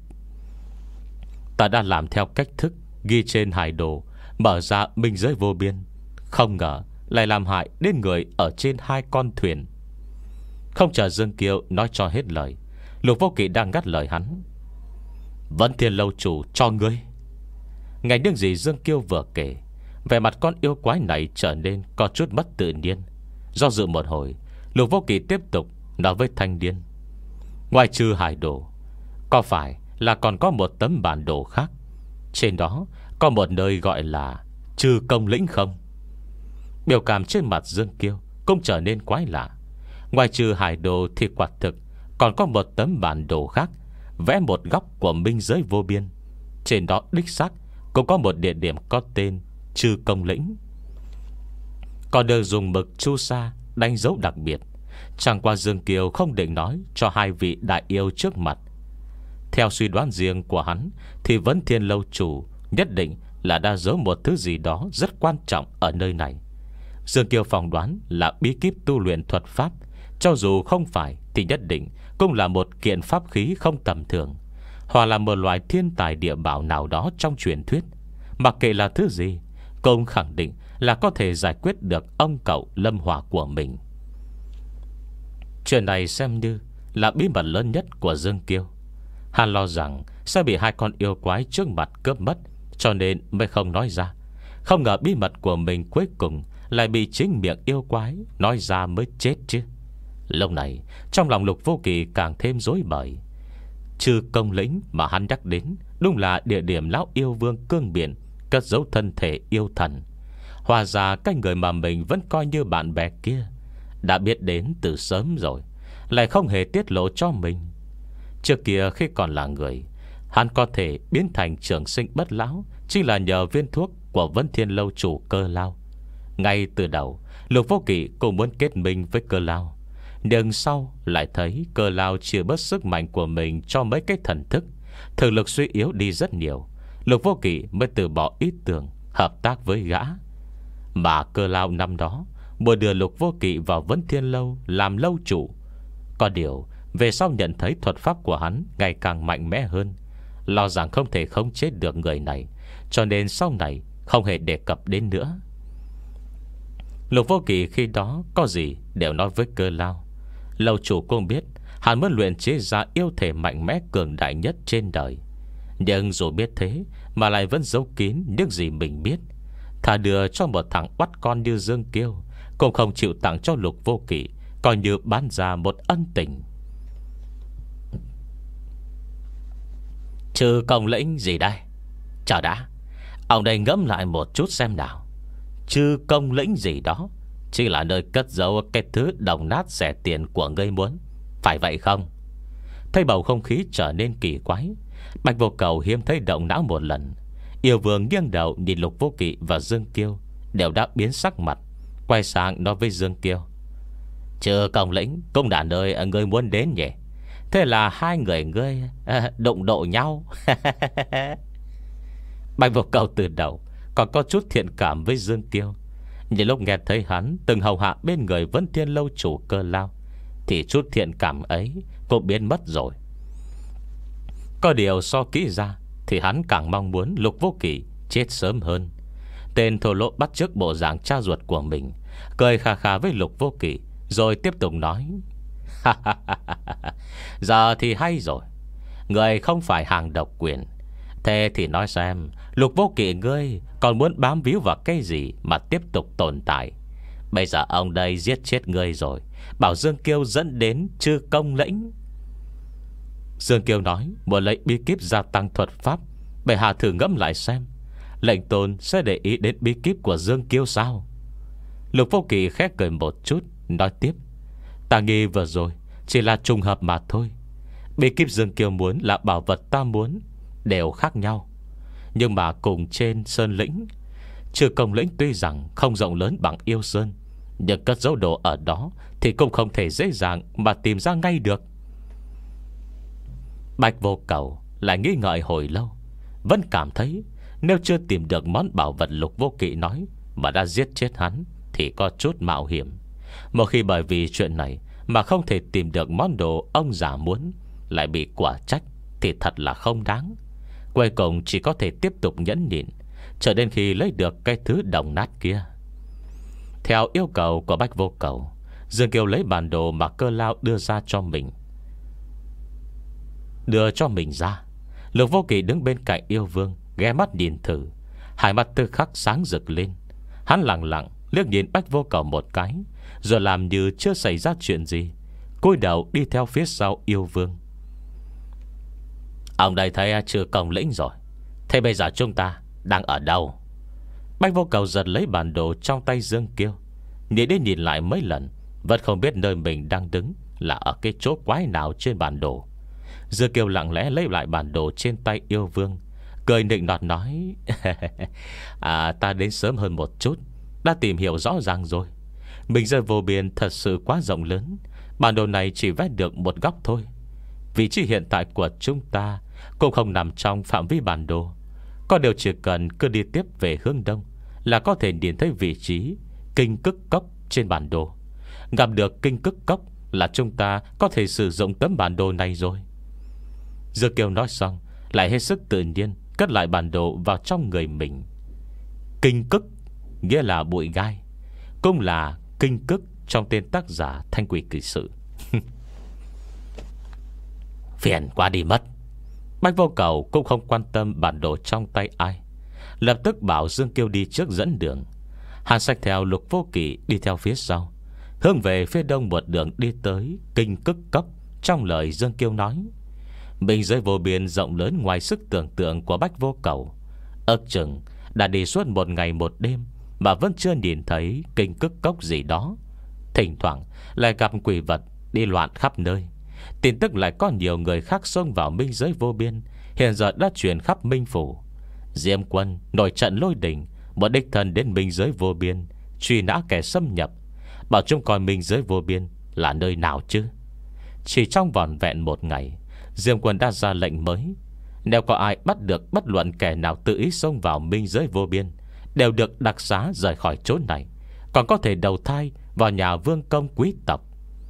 Ta đã làm theo cách thức ghi trên hải đồ, mở ra minh giới vô biên. Không ngờ lại làm hại đến người ở trên hai con thuyền. Không chờ Dương Kiều nói cho hết lời, Lục Vô Kỵ đang ngắt lời hắn: Vấn Thiên lâu chủ cho ngươi. Ngay những gì Dương Kiều vừa kể, vẻ mặt con yêu quái này trở nên có chút mất tự nhiên. Do dự một hồi, Lục Vô Kỵ tiếp tục nói với thanh niên: Ngoài trừ hải đồ, có phải là còn có một tấm bản đồ khác? Trên đó có một nơi gọi là Trừ Công Lĩnh không? Biểu cảm trên mặt Dương Kiều cũng trở nên quái lạ. Ngoài trừ hải đồ thì quả thực còn có một tấm bản đồ khác, vẽ một góc của minh giới vô biên. Trên đó đích xác cũng có một địa điểm có tên Trừ Công Lĩnh, còn được dùng mực chu sa đánh dấu đặc biệt. Chẳng qua Dương Kiều không định nói cho hai vị đại yêu trước mặt. Theo suy đoán riêng của hắn, thì Vấn Thiên lâu chủ nhất định là đã giấu một thứ gì đó rất quan trọng ở nơi này. Dương Kiều phỏng đoán là bí kíp tu luyện thuật pháp. Cho dù không phải thì nhất định cũng là một kiện pháp khí không tầm thường, hoặc là một loại thiên tài địa bảo nào đó trong truyền thuyết. Mặc kệ là thứ gì, cũng khẳng định là có thể giải quyết được ông cậu Lâm Hỏa của mình. Chuyện này xem như là bí mật lớn nhất của Dương Kiều. Hắn lo rằng sẽ bị hai con yêu quái trước mặt cướp mất, cho nên mới không nói ra. Không ngờ bí mật của mình cuối cùng lại bị chính miệng yêu quái nói ra mới chết chứ. Lúc này trong lòng Lục Vô Kỵ càng thêm rối bời. Trừ Công Lĩnh mà hắn nhắc đến đúng là địa điểm lão yêu vương cương biển cất giấu thân thể yêu thần. Hóa ra cái người mà mình vẫn coi như bạn bè kia đã biết đến từ sớm rồi, lại không hề tiết lộ cho mình. Trước kia khi còn là người, hắn có thể biến thành trường sinh bất lão chỉ là nhờ viên thuốc của Vấn Thiên lâu chủ Cơ Lao. Ngay từ đầu, Lục Vô Kỵ cũng muốn kết minh với Cơ Lao, nhưng sau lại thấy Cơ Lao chia bớt sức mạnh của mình cho mấy cái thần thức, thực lực suy yếu đi rất nhiều. Lục Vô Kỵ mới từ bỏ ý tưởng hợp tác với gã. Mà Cơ Lao năm đó mua đưa Lục Vô Kỵ vào Vấn Thiên lâu làm lâu chủ. Có điều về sau nhận thấy thuật pháp của hắn ngày càng mạnh mẽ hơn, lo rằng không thể khống chế được người này, cho nên sau này không hề đề cập đến nữa. Lục Vô Kỵ khi đó có gì đều nói với Cơ Lao. Lâu chủ cũng biết hắn muốn luyện chế ra yêu thể mạnh mẽ cường đại nhất trên đời, nhưng dù biết thế mà lại vẫn giấu kín những gì mình biết. Thà đưa cho một thằng oắt con như Dương Kiêu, cũng không chịu tặng cho Lục Vô Kỵ, coi như bán ra một ân tình. Trừ Công Lĩnh gì đây? Chờ đã, ông đây ngẫm lại một chút xem nào. Trừ Công Lĩnh gì đó chỉ là nơi cất giấu cái thứ đồng nát rẻ tiền của ngươi muốn, phải vậy không? Thấy bầu không khí trở nên kỳ quái, Bạch Vô Cầu hiếm thấy động não một lần. Yêu vương nghiêng đầu nhìn Lục Vô Kỵ và Dương Kiêu đều đã biến sắc mặt, quay sang nói với Dương Kiêu: Trừ Công Lĩnh cũng là nơi ngươi muốn đến nhỉ? Thế là hai người ngươi à, đụng độ nhau. Bạch Vô Cầu từ đầu còn có chút thiện cảm với Dương Kiêu, nhưng lúc nghe thấy hắn từng hầu hạ bên người Vấn Thiên lâu chủ Cơ Lao, thì chút thiện cảm ấy cũng biến mất rồi. Có điều so kỹ ra thì hắn càng mong muốn Lục Vô Kỵ chết sớm hơn. Tên thô lỗ bắt chước bộ dạng cha ruột của mình, cười khà khà với Lục Vô Kỵ, rồi tiếp tục nói: Giờ thì hay rồi, người không phải hàng độc quyền. Thế thì nói xem, Lục Vô Kỵ ngươi còn muốn bám víu vào cái gì mà tiếp tục tồn tại? Bây giờ ông đây giết chết ngươi rồi, bảo Dương Kiêu dẫn đến Trừ Công Lĩnh. Dương Kiêu nói muốn lấy bí kíp gia tăng thuật pháp. Bệ hạ thử ngẫm lại xem, lệnh tôn sẽ để ý đến bí kíp của Dương Kiêu sao? Lục Vô Kỵ khẽ cười một chút, nói tiếp: Ta nghi vừa rồi chỉ là trùng hợp mà thôi. Bí kíp Dương Kiêu muốn là bảo vật ta muốn đều khác nhau. Nhưng mà cùng trên sơn lĩnh, Trừ Công lĩnh tuy rằng không rộng lớn bằng Yêu Sơn, nhưng cất dấu đồ ở đó thì cũng không thể dễ dàng mà tìm ra ngay được. Bạch Vô Cầu lại nghĩ ngợi hồi lâu, vẫn cảm thấy nếu chưa tìm được món bảo vật Lục Vô Kỵ nói mà đã giết chết hắn thì có chút mạo hiểm. Một khi bởi vì chuyện này mà không thể tìm được món đồ ông già muốn, lại bị quả trách, thì thật là không đáng. Cuối cùng chỉ có thể tiếp tục nhẫn nhịn, chờ đến khi lấy được cái thứ đồng nát kia. Theo yêu cầu của Bạch Vô Cầu, Dương Kiêu lấy bản đồ mà Cơ Lao đưa ra cho mình, đưa cho mình ra. Lục Vô Kỵ đứng bên cạnh yêu vương, ghé mắt nhìn thử, hai mắt tư khắc sáng rực lên. Hắn lặng lặng liếc nhìn Bạch Vô Cầu một cái, rồi làm như chưa xảy ra chuyện gì, cúi đầu đi theo phía sau yêu vương. Ông đây thấy Trừ Công lĩnh rồi, thế bây giờ chúng ta đang ở đâu? Bạch Vô Cầu giật lấy bản đồ trong tay Dương Kiêu, nhìn đi nhìn lại mấy lần, vẫn không biết nơi mình đang đứng là ở cái chỗ quái nào trên bản đồ. Dương Kiêu lặng lẽ lấy lại bản đồ trên tay yêu vương, cười nịnh nọt nói: À, ta đến sớm hơn một chút, đã tìm hiểu rõ ràng rồi. Mình rơi vô biên thật sự quá rộng lớn, bản đồ này chỉ vét được một góc thôi. Vị trí hiện tại của chúng ta cũng không nằm trong phạm vi bản đồ. Có điều chỉ cần cứ đi tiếp về hướng đông là có thể nhìn thấy vị trí Kinh Cức Cốc trên bản đồ. Gặp được Kinh Cức Cốc là chúng ta có thể sử dụng tấm bản đồ này rồi. Dương Kiêu nói xong, lại hết sức tự nhiên cất lại bản đồ vào trong người mình. Kinh Cức nghĩa là bụi gai, cũng là kinh cức trong tên tác giả Thanh Quỷ Kỳ Sự. Phiền quá đi mất. Bạch Vô Cầu cũng không quan tâm bản đồ trong tay ai, lập tức bảo Dương Kiêu đi trước dẫn đường. Hắn xách theo Lục Vô Kỵ đi theo phía sau, hướng về phía đông một đường đi tới Kinh Cức Cốc. Trong lời Dương Kiêu nói, biên giới vô biên rộng lớn ngoài sức tưởng tượng của Bạch Vô Cầu. Ước chừng đã đi suốt một ngày một đêm mà vẫn chưa nhìn thấy Kinh Cức Cốc gì đó. Thỉnh thoảng lại gặp quỷ vật đi loạn khắp nơi. Tin tức lại có nhiều người khác xông vào minh giới vô biên, hiện giờ đã truyền khắp Minh Phủ. Diêm Quân nổi trận lôi đình, một đích thân đến minh giới vô biên truy nã kẻ xâm nhập, bảo chúng coi minh giới vô biên là nơi nào chứ. Chỉ trong vỏn vẹn một ngày, Diêm Quân đã ra lệnh mới: nếu có ai bắt được bất luận kẻ nào tự ý xông vào minh giới vô biên, đều được đặc xá rời khỏi chỗ này, còn có thể đầu thai vào nhà vương công quý tộc.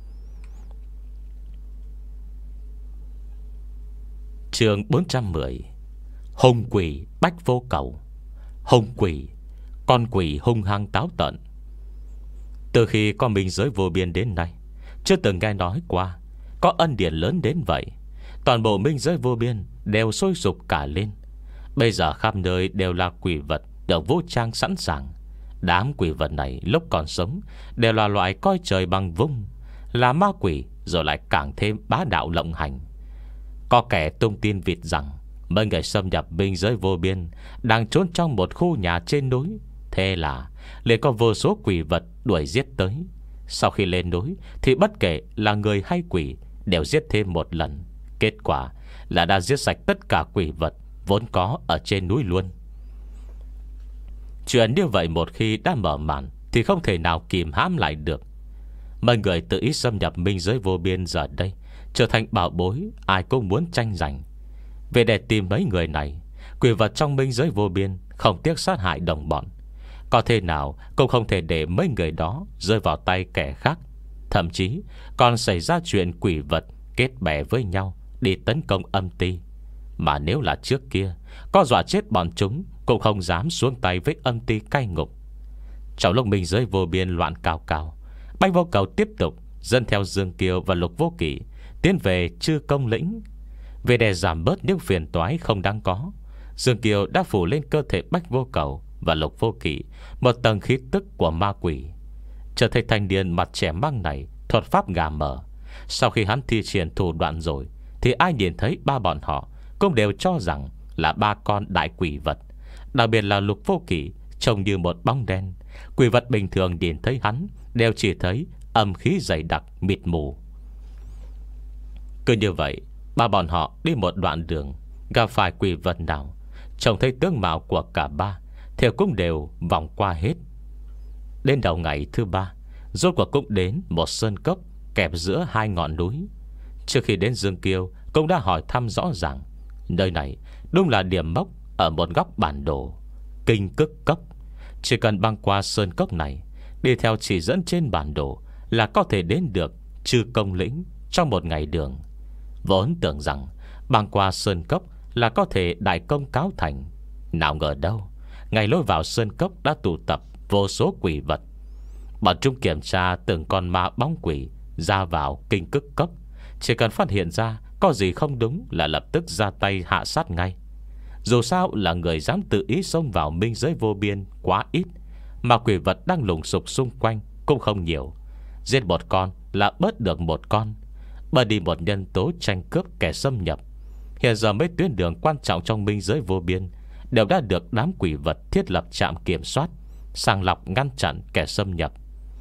Chương bốn trăm mười. Hung quỷ Bạch Vô Cầu. Hung quỷ, con quỷ hung hăng táo tợn. Từ khi có minh giới vô biên đến nay, chưa từng nghe nói qua có ân điển lớn đến vậy. Toàn bộ minh giới vô biên đều sôi sục cả lên. Bây giờ khắp nơi đều là quỷ vật được vũ trang sẵn sàng. Đám quỷ vật này lúc còn sống đều là loại coi trời bằng vung, là ma quỷ rồi lại càng thêm bá đạo lộng hành. Có kẻ tung tin vịt rằng mấy người xâm nhập biên giới vô biên đang trốn trong một khu nhà trên núi. Thế là liền có vô số quỷ vật đuổi giết tới. Sau khi lên núi thì bất kể là người hay quỷ đều giết thêm một lần. Kết quả là đã giết sạch tất cả quỷ vật vốn có ở trên núi luôn. Chuyện như vậy một khi đã mở màn thì không thể nào kìm hãm lại được. Mấy người tự ý xâm nhập minh giới vô biên giờ đây trở thành bảo bối ai cũng muốn tranh giành. Về để tìm mấy người này, quỷ vật trong minh giới vô biên không tiếc sát hại đồng bọn. Có thể nào cũng không thể để mấy người đó rơi vào tay kẻ khác. Thậm chí còn xảy ra chuyện quỷ vật kết bè với nhau đi tấn công âm ti. Mà nếu là trước kia, có dọa chết bọn chúng cũng không dám xuống tay với âm ti cai ngục. Trong lúc minh giới vô biên loạn cao cao, Bạch Vô Cầu tiếp tục dẫn theo Dương Kiêu và Lục Vô Kỵ tiến về Trư Công lĩnh. Về để giảm bớt những phiền toái không đáng có, Dương Kiêu đã phủ lên cơ thể Bạch Vô Cầu và Lục Vô Kỵ một tầng khí tức của ma quỷ. Trở thành thanh niên mặt trẻ măng này thuật pháp gà mở. Sau khi hắn thi triển thủ đoạn rồi thì ai nhìn thấy ba bọn họ cũng đều cho rằng là ba con đại quỷ vật. Đặc biệt là Lục Vô Kỵ trông như một bóng đen. Quỷ vật bình thường nhìn thấy hắn đều chỉ thấy âm khí dày đặc mịt mù. Cứ như vậy, ba bọn họ đi một đoạn đường, gặp phải quỷ vật nào trông thấy tướng mạo của cả ba thì cũng đều vòng qua hết. Đến đầu ngày thứ ba, rốt cuộc cũng đến một sơn cốc kẹp giữa hai ngọn núi. Trước khi đến Dương Kiêu cũng đã hỏi thăm rõ ràng, nơi này đúng là điểm mốc ở một góc bản đồ Kinh Cức Cốc. Chỉ cần băng qua sơn cốc này, đi theo chỉ dẫn trên bản đồ là có thể đến được Chư Công Lĩnh trong một ngày đường. Vốn tưởng rằng băng qua sơn cốc là có thể đại công cáo thành, nào ngờ đâu ngày lối vào sơn cốc đã tụ tập vô số quỷ vật. Bọn chúng kiểm tra từng con ma bóng quỷ ra vào Kinh Cức Cốc, chỉ cần phát hiện ra có gì không đúng là lập tức ra tay hạ sát ngay. Dù sao là người dám tự ý xông vào minh giới vô biên quá ít, mà quỷ vật đang lùng sục xung quanh cũng không nhiều. Giết một con là bớt được một con, bởi đi một nhân tố tranh cướp kẻ xâm nhập. Hiện giờ mấy tuyến đường quan trọng trong minh giới vô biên đều đã được đám quỷ vật thiết lập trạm kiểm soát, sàng lọc ngăn chặn kẻ xâm nhập.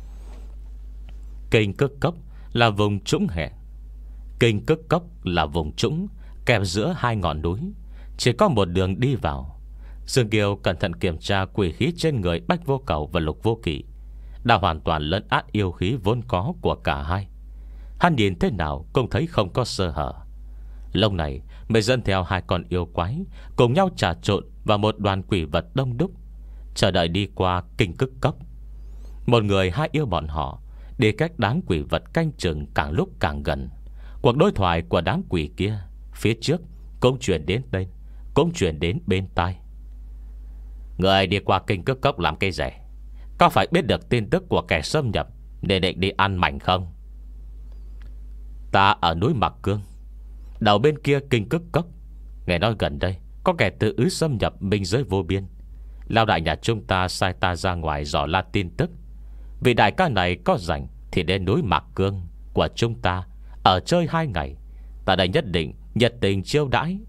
Kinh Cức Cốc là vùng trũng hẹp. Kinh Cức Cốc là vùng trũng kẹp giữa hai ngọn núi, chỉ có một đường đi vào. Dương Kiều cẩn thận kiểm tra quỷ khí trên người Bách Vô Cầu và Lục Vô Kỵ, đã hoàn toàn lấn át yêu khí vốn có của cả hai. Hắn nhìn thế nào cũng thấy không có sơ hở. Lúc này mới dẫn theo hai con yêu quái cùng nhau trà trộn vào một đoàn quỷ vật đông đúc, chờ đợi đi qua Kinh Cức Cốc. Một người hai yêu bọn họ đi cách đám quỷ vật canh chừng càng lúc càng gần. Cuộc đối thoại của đám quỷ kia phía trước cũng chuyển đến tên, cũng chuyển đến bên tai. Người đi qua Kinh Cức Cốc làm cái gì? Có phải biết được tin tức của kẻ xâm nhập để định đi ăn mảnh không? Ta ở núi Mạc Cương, đầu bên kia Kinh Cức Cốc. Nghe nói gần đây có kẻ tự ý xâm nhập minh giới vô biên. Lão đại nhà chúng ta sai ta ra ngoài dò la tin tức. Vị đại ca này có rảnh thì đến núi Mạc Cương của chúng ta ở chơi hai ngày. Ta đây nhất định nhiệt tình chiêu đãi.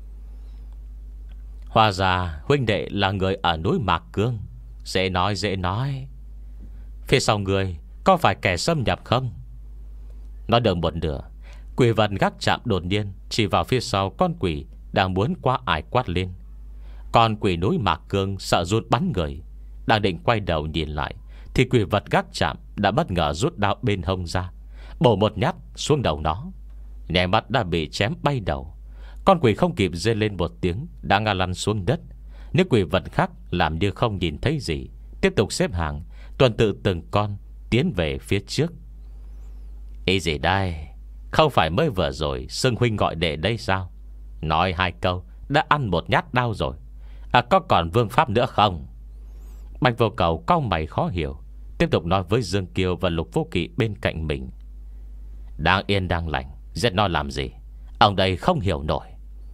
Hóa ra huynh đệ là người ở núi Mạc Cương. Dễ nói dễ nói. Phía sau người có phải kẻ xâm nhập không? Nói được một nửa, quỷ vật gác chạm đột nhiên chỉ vào phía sau con quỷ đang muốn qua ải quát lên. Con quỷ núi Mạc Cương sợ rút bắn người, đang định quay đầu nhìn lại thì quỷ vật gác chạm đã bất ngờ rút đao bên hông ra, bổ một nhát xuống đầu nó. Nháy mắt đã bị chém bay đầu. Con quỷ không kịp rên lên một tiếng đã ngã lăn xuống đất. Những quỷ vật khác làm như không nhìn thấy gì, tiếp tục xếp hàng tuần tự từng con tiến về phía trước. Ý gì đây? Không phải mới vừa rồi xưng huynh gọi đệ đây sao? Nói hai câu đã ăn một nhát đau rồi. À, có còn vương pháp nữa không? Bạch Vô Cầu cau mày khó hiểu, tiếp tục nói với Dương Kiêu và Lục Vô Kỵ bên cạnh mình. Đang yên đang lành, giết nó làm gì? Ông đây không hiểu nổi.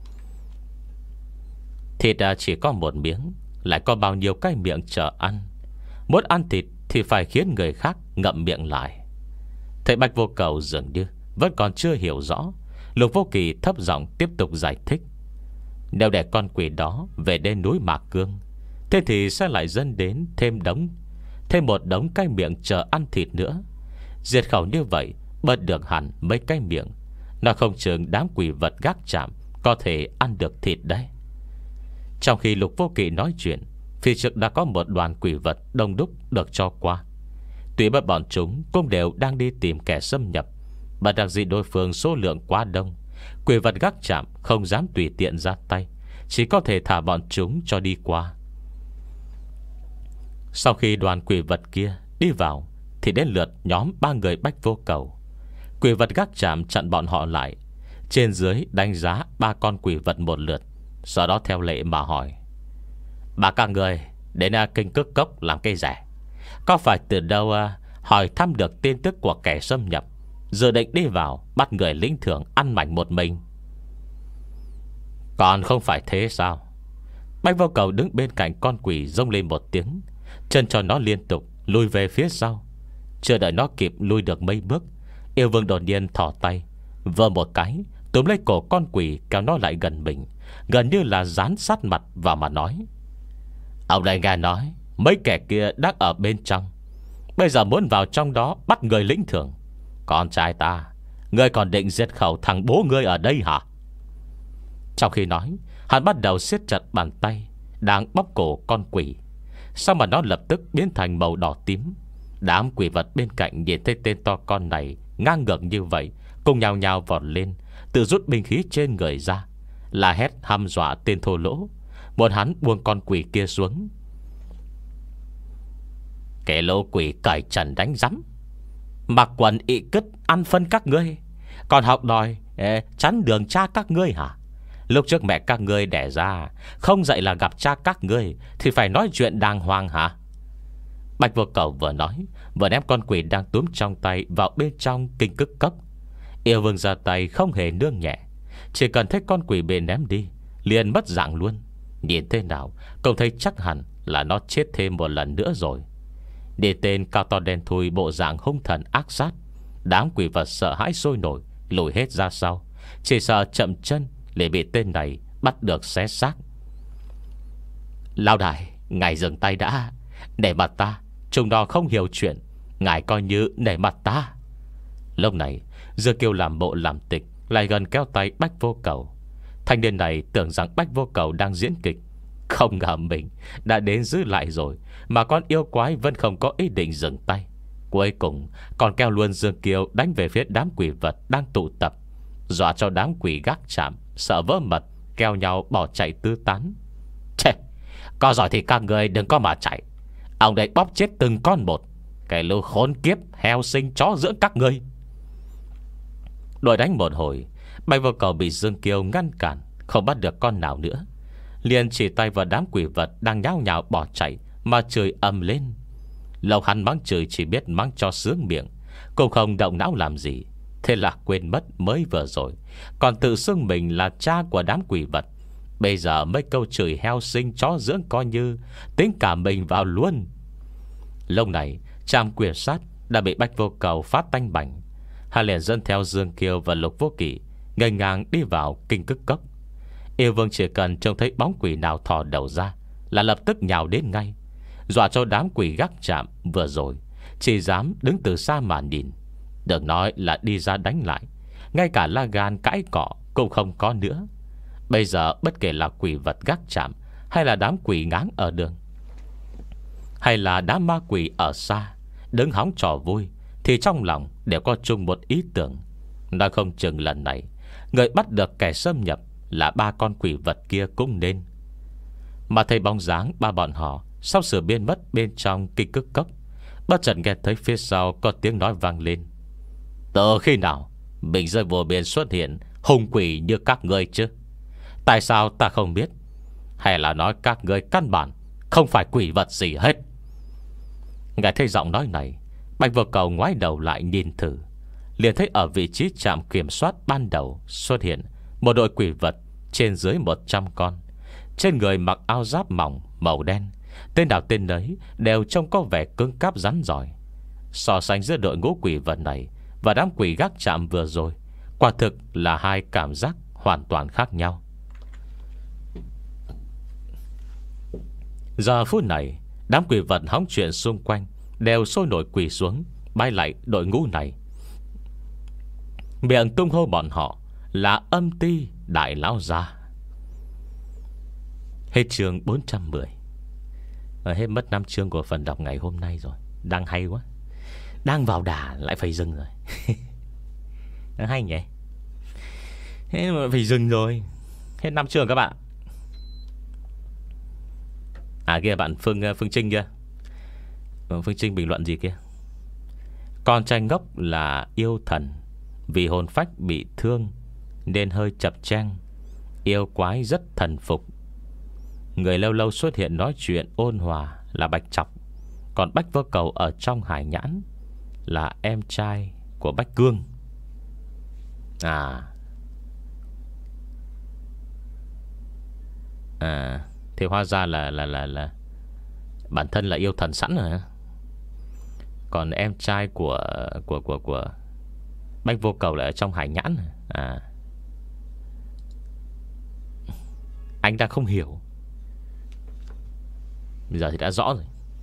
Thịt chỉ có một miếng, lại có bao nhiêu cái miệng chờ ăn. Muốn ăn thịt thì phải khiến người khác ngậm miệng lại. Thấy Bạch Vô Cầu dường như vẫn còn chưa hiểu rõ, Lục Vô Kỵ thấp giọng tiếp tục giải thích. Nếu để con quỷ đó về đến núi Mạc Cương, thế thì sẽ lại dẫn đến thêm đống Thêm một đống cái miệng chờ ăn thịt nữa. Diệt khẩu như vậy bớt được hẳn mấy cái miệng. Nó không chừng đám quỷ vật gác chạm có thể ăn được thịt đấy. Trong khi Lục Vô Kỵ nói chuyện, phía trước đã có một đoàn quỷ vật đông đúc được cho qua. Tuy bất bọn chúng cũng đều đang đi tìm kẻ xâm nhập, mà đặc dị đối phương số lượng quá đông, quỷ vật gác chạm không dám tùy tiện ra tay, chỉ có thể thả bọn chúng cho đi qua. Sau khi đoàn quỷ vật kia đi vào thì đến lượt nhóm ba người Bách Vô Cầu. Quỷ vật gác chạm chặn bọn họ lại, trên dưới đánh giá ba con quỷ vật một lượt, sau đó theo lệ mà hỏi: Bà các người đến Kinh Cức Cốc làm cái rẻ? Có phải từ đâu hỏi thăm được tin tức của kẻ xâm nhập, dự định đi vào bắt người lĩnh thưởng ăn mảnh một mình? Còn không phải thế sao? Bách Vô Cầu đứng bên cạnh con quỷ rông lên một tiếng, chân cho nó liên tục lùi về phía sau. Chưa đợi nó kịp lùi được mấy bước, yêu vương đột nhiên thò tay vơ một cái, túm lấy cổ con quỷ kéo nó lại gần mình, gần như là dán sát mặt vào mà nói: Ông đây nghe nói mấy kẻ kia đang ở bên trong, bây giờ muốn vào trong đó bắt người lĩnh thưởng. Con trai ta, ngươi còn định diệt khẩu thằng bố ngươi ở đây hả? Trong khi nói, hắn bắt đầu siết chặt bàn tay đang bóp cổ con quỷ. Sao mà nó lập tức biến thành màu đỏ tím. Đám quỷ vật bên cạnh nhìn thấy tên to con này ngang ngược như vậy, cùng nhào nhào vọt lên, tự rút binh khí trên người ra, là hét hăm dọa tên thô lỗ, muốn hắn buông con quỷ kia xuống. Cái lỗ quỷ cởi trần đánh rắm, mặc quần ị cứt ăn phân các ngươi, còn học đòi ê, chắn đường cha các ngươi hả? Lúc trước mẹ các ngươi đẻ ra, không dạy là gặp cha các ngươi thì phải nói chuyện đàng hoàng hả? Bạch Vô Cầu vừa nói, vừa ném con quỷ đang túm trong tay vào bên trong kinh cức cốc. Yêu Vương ra tay không hề nương nhẹ, chỉ cần thấy con quỷ bị ném đi liền mất dạng luôn. Nhìn thế nào cũng thấy chắc hẳn là nó chết thêm một lần nữa rồi. Để tên cao to đen thui bộ dạng hung thần ác sát, đám quỷ vật sợ hãi sôi nổi, lùi hết ra sau, chỉ sợ chậm chân để bị tên này bắt được xé xác. Lão đại, ngài dừng tay đã. Nể mặt ta, chúng nó không hiểu chuyện, ngài coi như nể mặt ta. Lúc này Dương Kiêu làm bộ làm tịch, lại gần kéo tay Bách Vô Cầu. Thanh niên này tưởng rằng Bách Vô Cầu đang diễn kịch, không ngờ mình đã đến giữ lại rồi, mà con yêu quái vẫn không có ý định dừng tay. Cuối cùng còn kéo luôn Dương Kiêu đánh về phía đám quỷ vật đang tụ tập, dọa cho đám quỷ gác chạm sợ vỡ mật, kéo nhau bỏ chạy tứ tán. Chê, có giỏi thì các người đừng có mà chạy, ông đây bóp chết từng con một, cái lũ khốn kiếp heo sinh chó dưỡng các ngươi. Đuổi đánh một hồi, Bạch Vô Cầu bị Dương Kiêu ngăn cản, không bắt được con nào nữa, liền chỉ tay vào đám quỷ vật đang nháo nhào bỏ chạy mà chửi ầm lên. Lâu hắn mắng chửi chỉ biết mắng cho sướng miệng, cũng không động não làm gì. Thế là quên mất mới vừa rồi còn tự xưng mình là cha của đám quỷ vật, bây giờ mấy câu chửi heo sinh chó dưỡng coi như tính cả mình vào luôn. Lúc này Trạm Quyền Sát đã bị Bạch Vô Cầu phát tanh bảnh. Hắn liền dẫn theo Dương Kiêu và Lục Vô Kỵ ngây ngang đi vào kinh cức cốc. Yêu Vương chỉ cần trông thấy bóng quỷ nào thò đầu ra là lập tức nhào đến ngay, dọa cho đám quỷ gác trạm vừa rồi chỉ dám đứng từ xa mà nhìn, đừng nói là đi ra đánh lại, ngay cả la gan cãi cọ cũng không có nữa. Bây giờ bất kể là quỷ vật gác trạm, hay là đám quỷ ngáng ở đường, hay là đám ma quỷ ở xa đứng hóng trò vui, thì trong lòng đều có chung một ý tưởng. Nói không chừng lần này người bắt được kẻ xâm nhập là ba con quỷ vật kia cũng nên. Mà thấy bóng dáng ba bọn họ sau sửa biến mất bên trong kinh cức cốc, bất chợt nghe thấy phía sau có tiếng nói vang lên: Từ khi nào mình rơi vô biên xuất hiện hung quỷ như các ngươi chứ? Tại sao ta không biết? Hay là nói các ngươi căn bản không phải quỷ vật gì hết? Nghe thấy giọng nói này, Bạch Vô Cầu ngoái đầu lại nhìn thử, liền thấy ở vị trí trạm kiểm soát ban đầu xuất hiện một đội quỷ vật trên dưới một trăm con, trên người mặc áo giáp mỏng màu đen, tên nào tên nấy đều trông có vẻ cứng cáp rắn giỏi. So sánh giữa đội ngũ quỷ vật này và đám quỷ gác trạm vừa rồi, quả thực là hai cảm giác hoàn toàn khác nhau. Giờ phút này, đám quỷ vật hóng chuyện xung quanh đều sôi nổi quỳ xuống bái lại đội ngũ này, miệng tung hô bọn họ là âm ti đại lão gia. Hết chương bốn trăm mười. Hết mất năm chương của phần đọc ngày hôm nay rồi. Đang hay quá, đang vào đà lại phải dừng rồi. Hay nhỉ. Thế mà phải dừng rồi. Hết năm chương các bạn. À kia bạn Phương Phương Trinh kia, Phương Trinh bình luận gì kia: con trai ngốc là yêu thần, vì hồn phách bị thương nên hơi chập chang, yêu quái rất thần phục. Người lâu lâu xuất hiện nói chuyện ôn hòa là Bạch Chọc, còn Bách Vô Cầu ở trong hải nhãn là em trai của Bách Cương. À À thì hóa ra là là là là bản thân là yêu thần sẵn rồi. Còn em trai của của của của Bách Vô Cầu là ở trong hải nhãn. À Anh đang không hiểu. Bây giờ thì đã rõ rồi.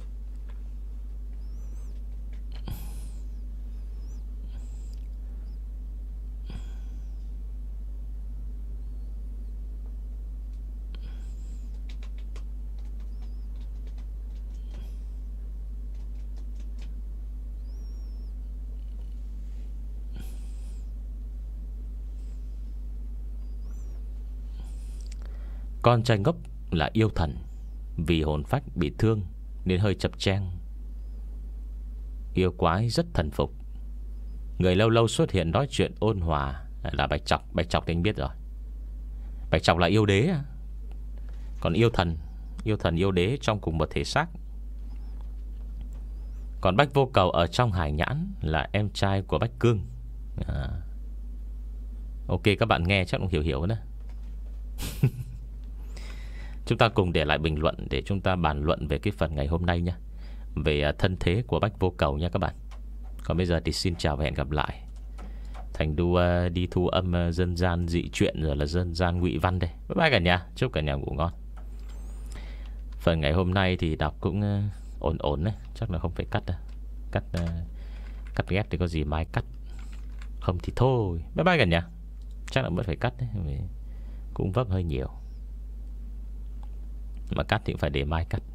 Con trai ngốc là yêu thần, vì hồn phách bị thương nên hơi chập cheng. Yêu quái rất thần phục. Người lâu lâu xuất hiện nói chuyện ôn hòa là Bạch Trọc. Bạch Trọc thì anh biết rồi. Bạch Trọc là yêu đế. Còn yêu thần, yêu thần yêu đế trong cùng một thể xác. Còn Bách Vô Cầu ở trong Hải Nhãn là em trai của Bách Cương. à. Ok, các bạn nghe chắc cũng hiểu hiểu đó. Chúng ta cùng để lại bình luận để chúng ta bàn luận về cái phần ngày hôm nay nhé, về thân thế của Bách Vô Cầu nha các bạn. Còn bây giờ thì xin chào và hẹn gặp lại. Thành đu uh, đi thu âm uh, dân gian dị truyện rồi là dân gian ngụy văn đây. Bye bye cả nhà, chúc cả nhà ngủ ngon. Phần ngày hôm nay thì đọc cũng uh, ổn ổn đấy, chắc là không phải cắt đâu. Cắt uh, cắt ghép thì có gì mai cắt, không thì thôi. Bye bye cả nhà. Chắc là vẫn phải cắt đấy, vì cũng vấp hơi nhiều. Mà cắt thì cũng phải để mai cắt.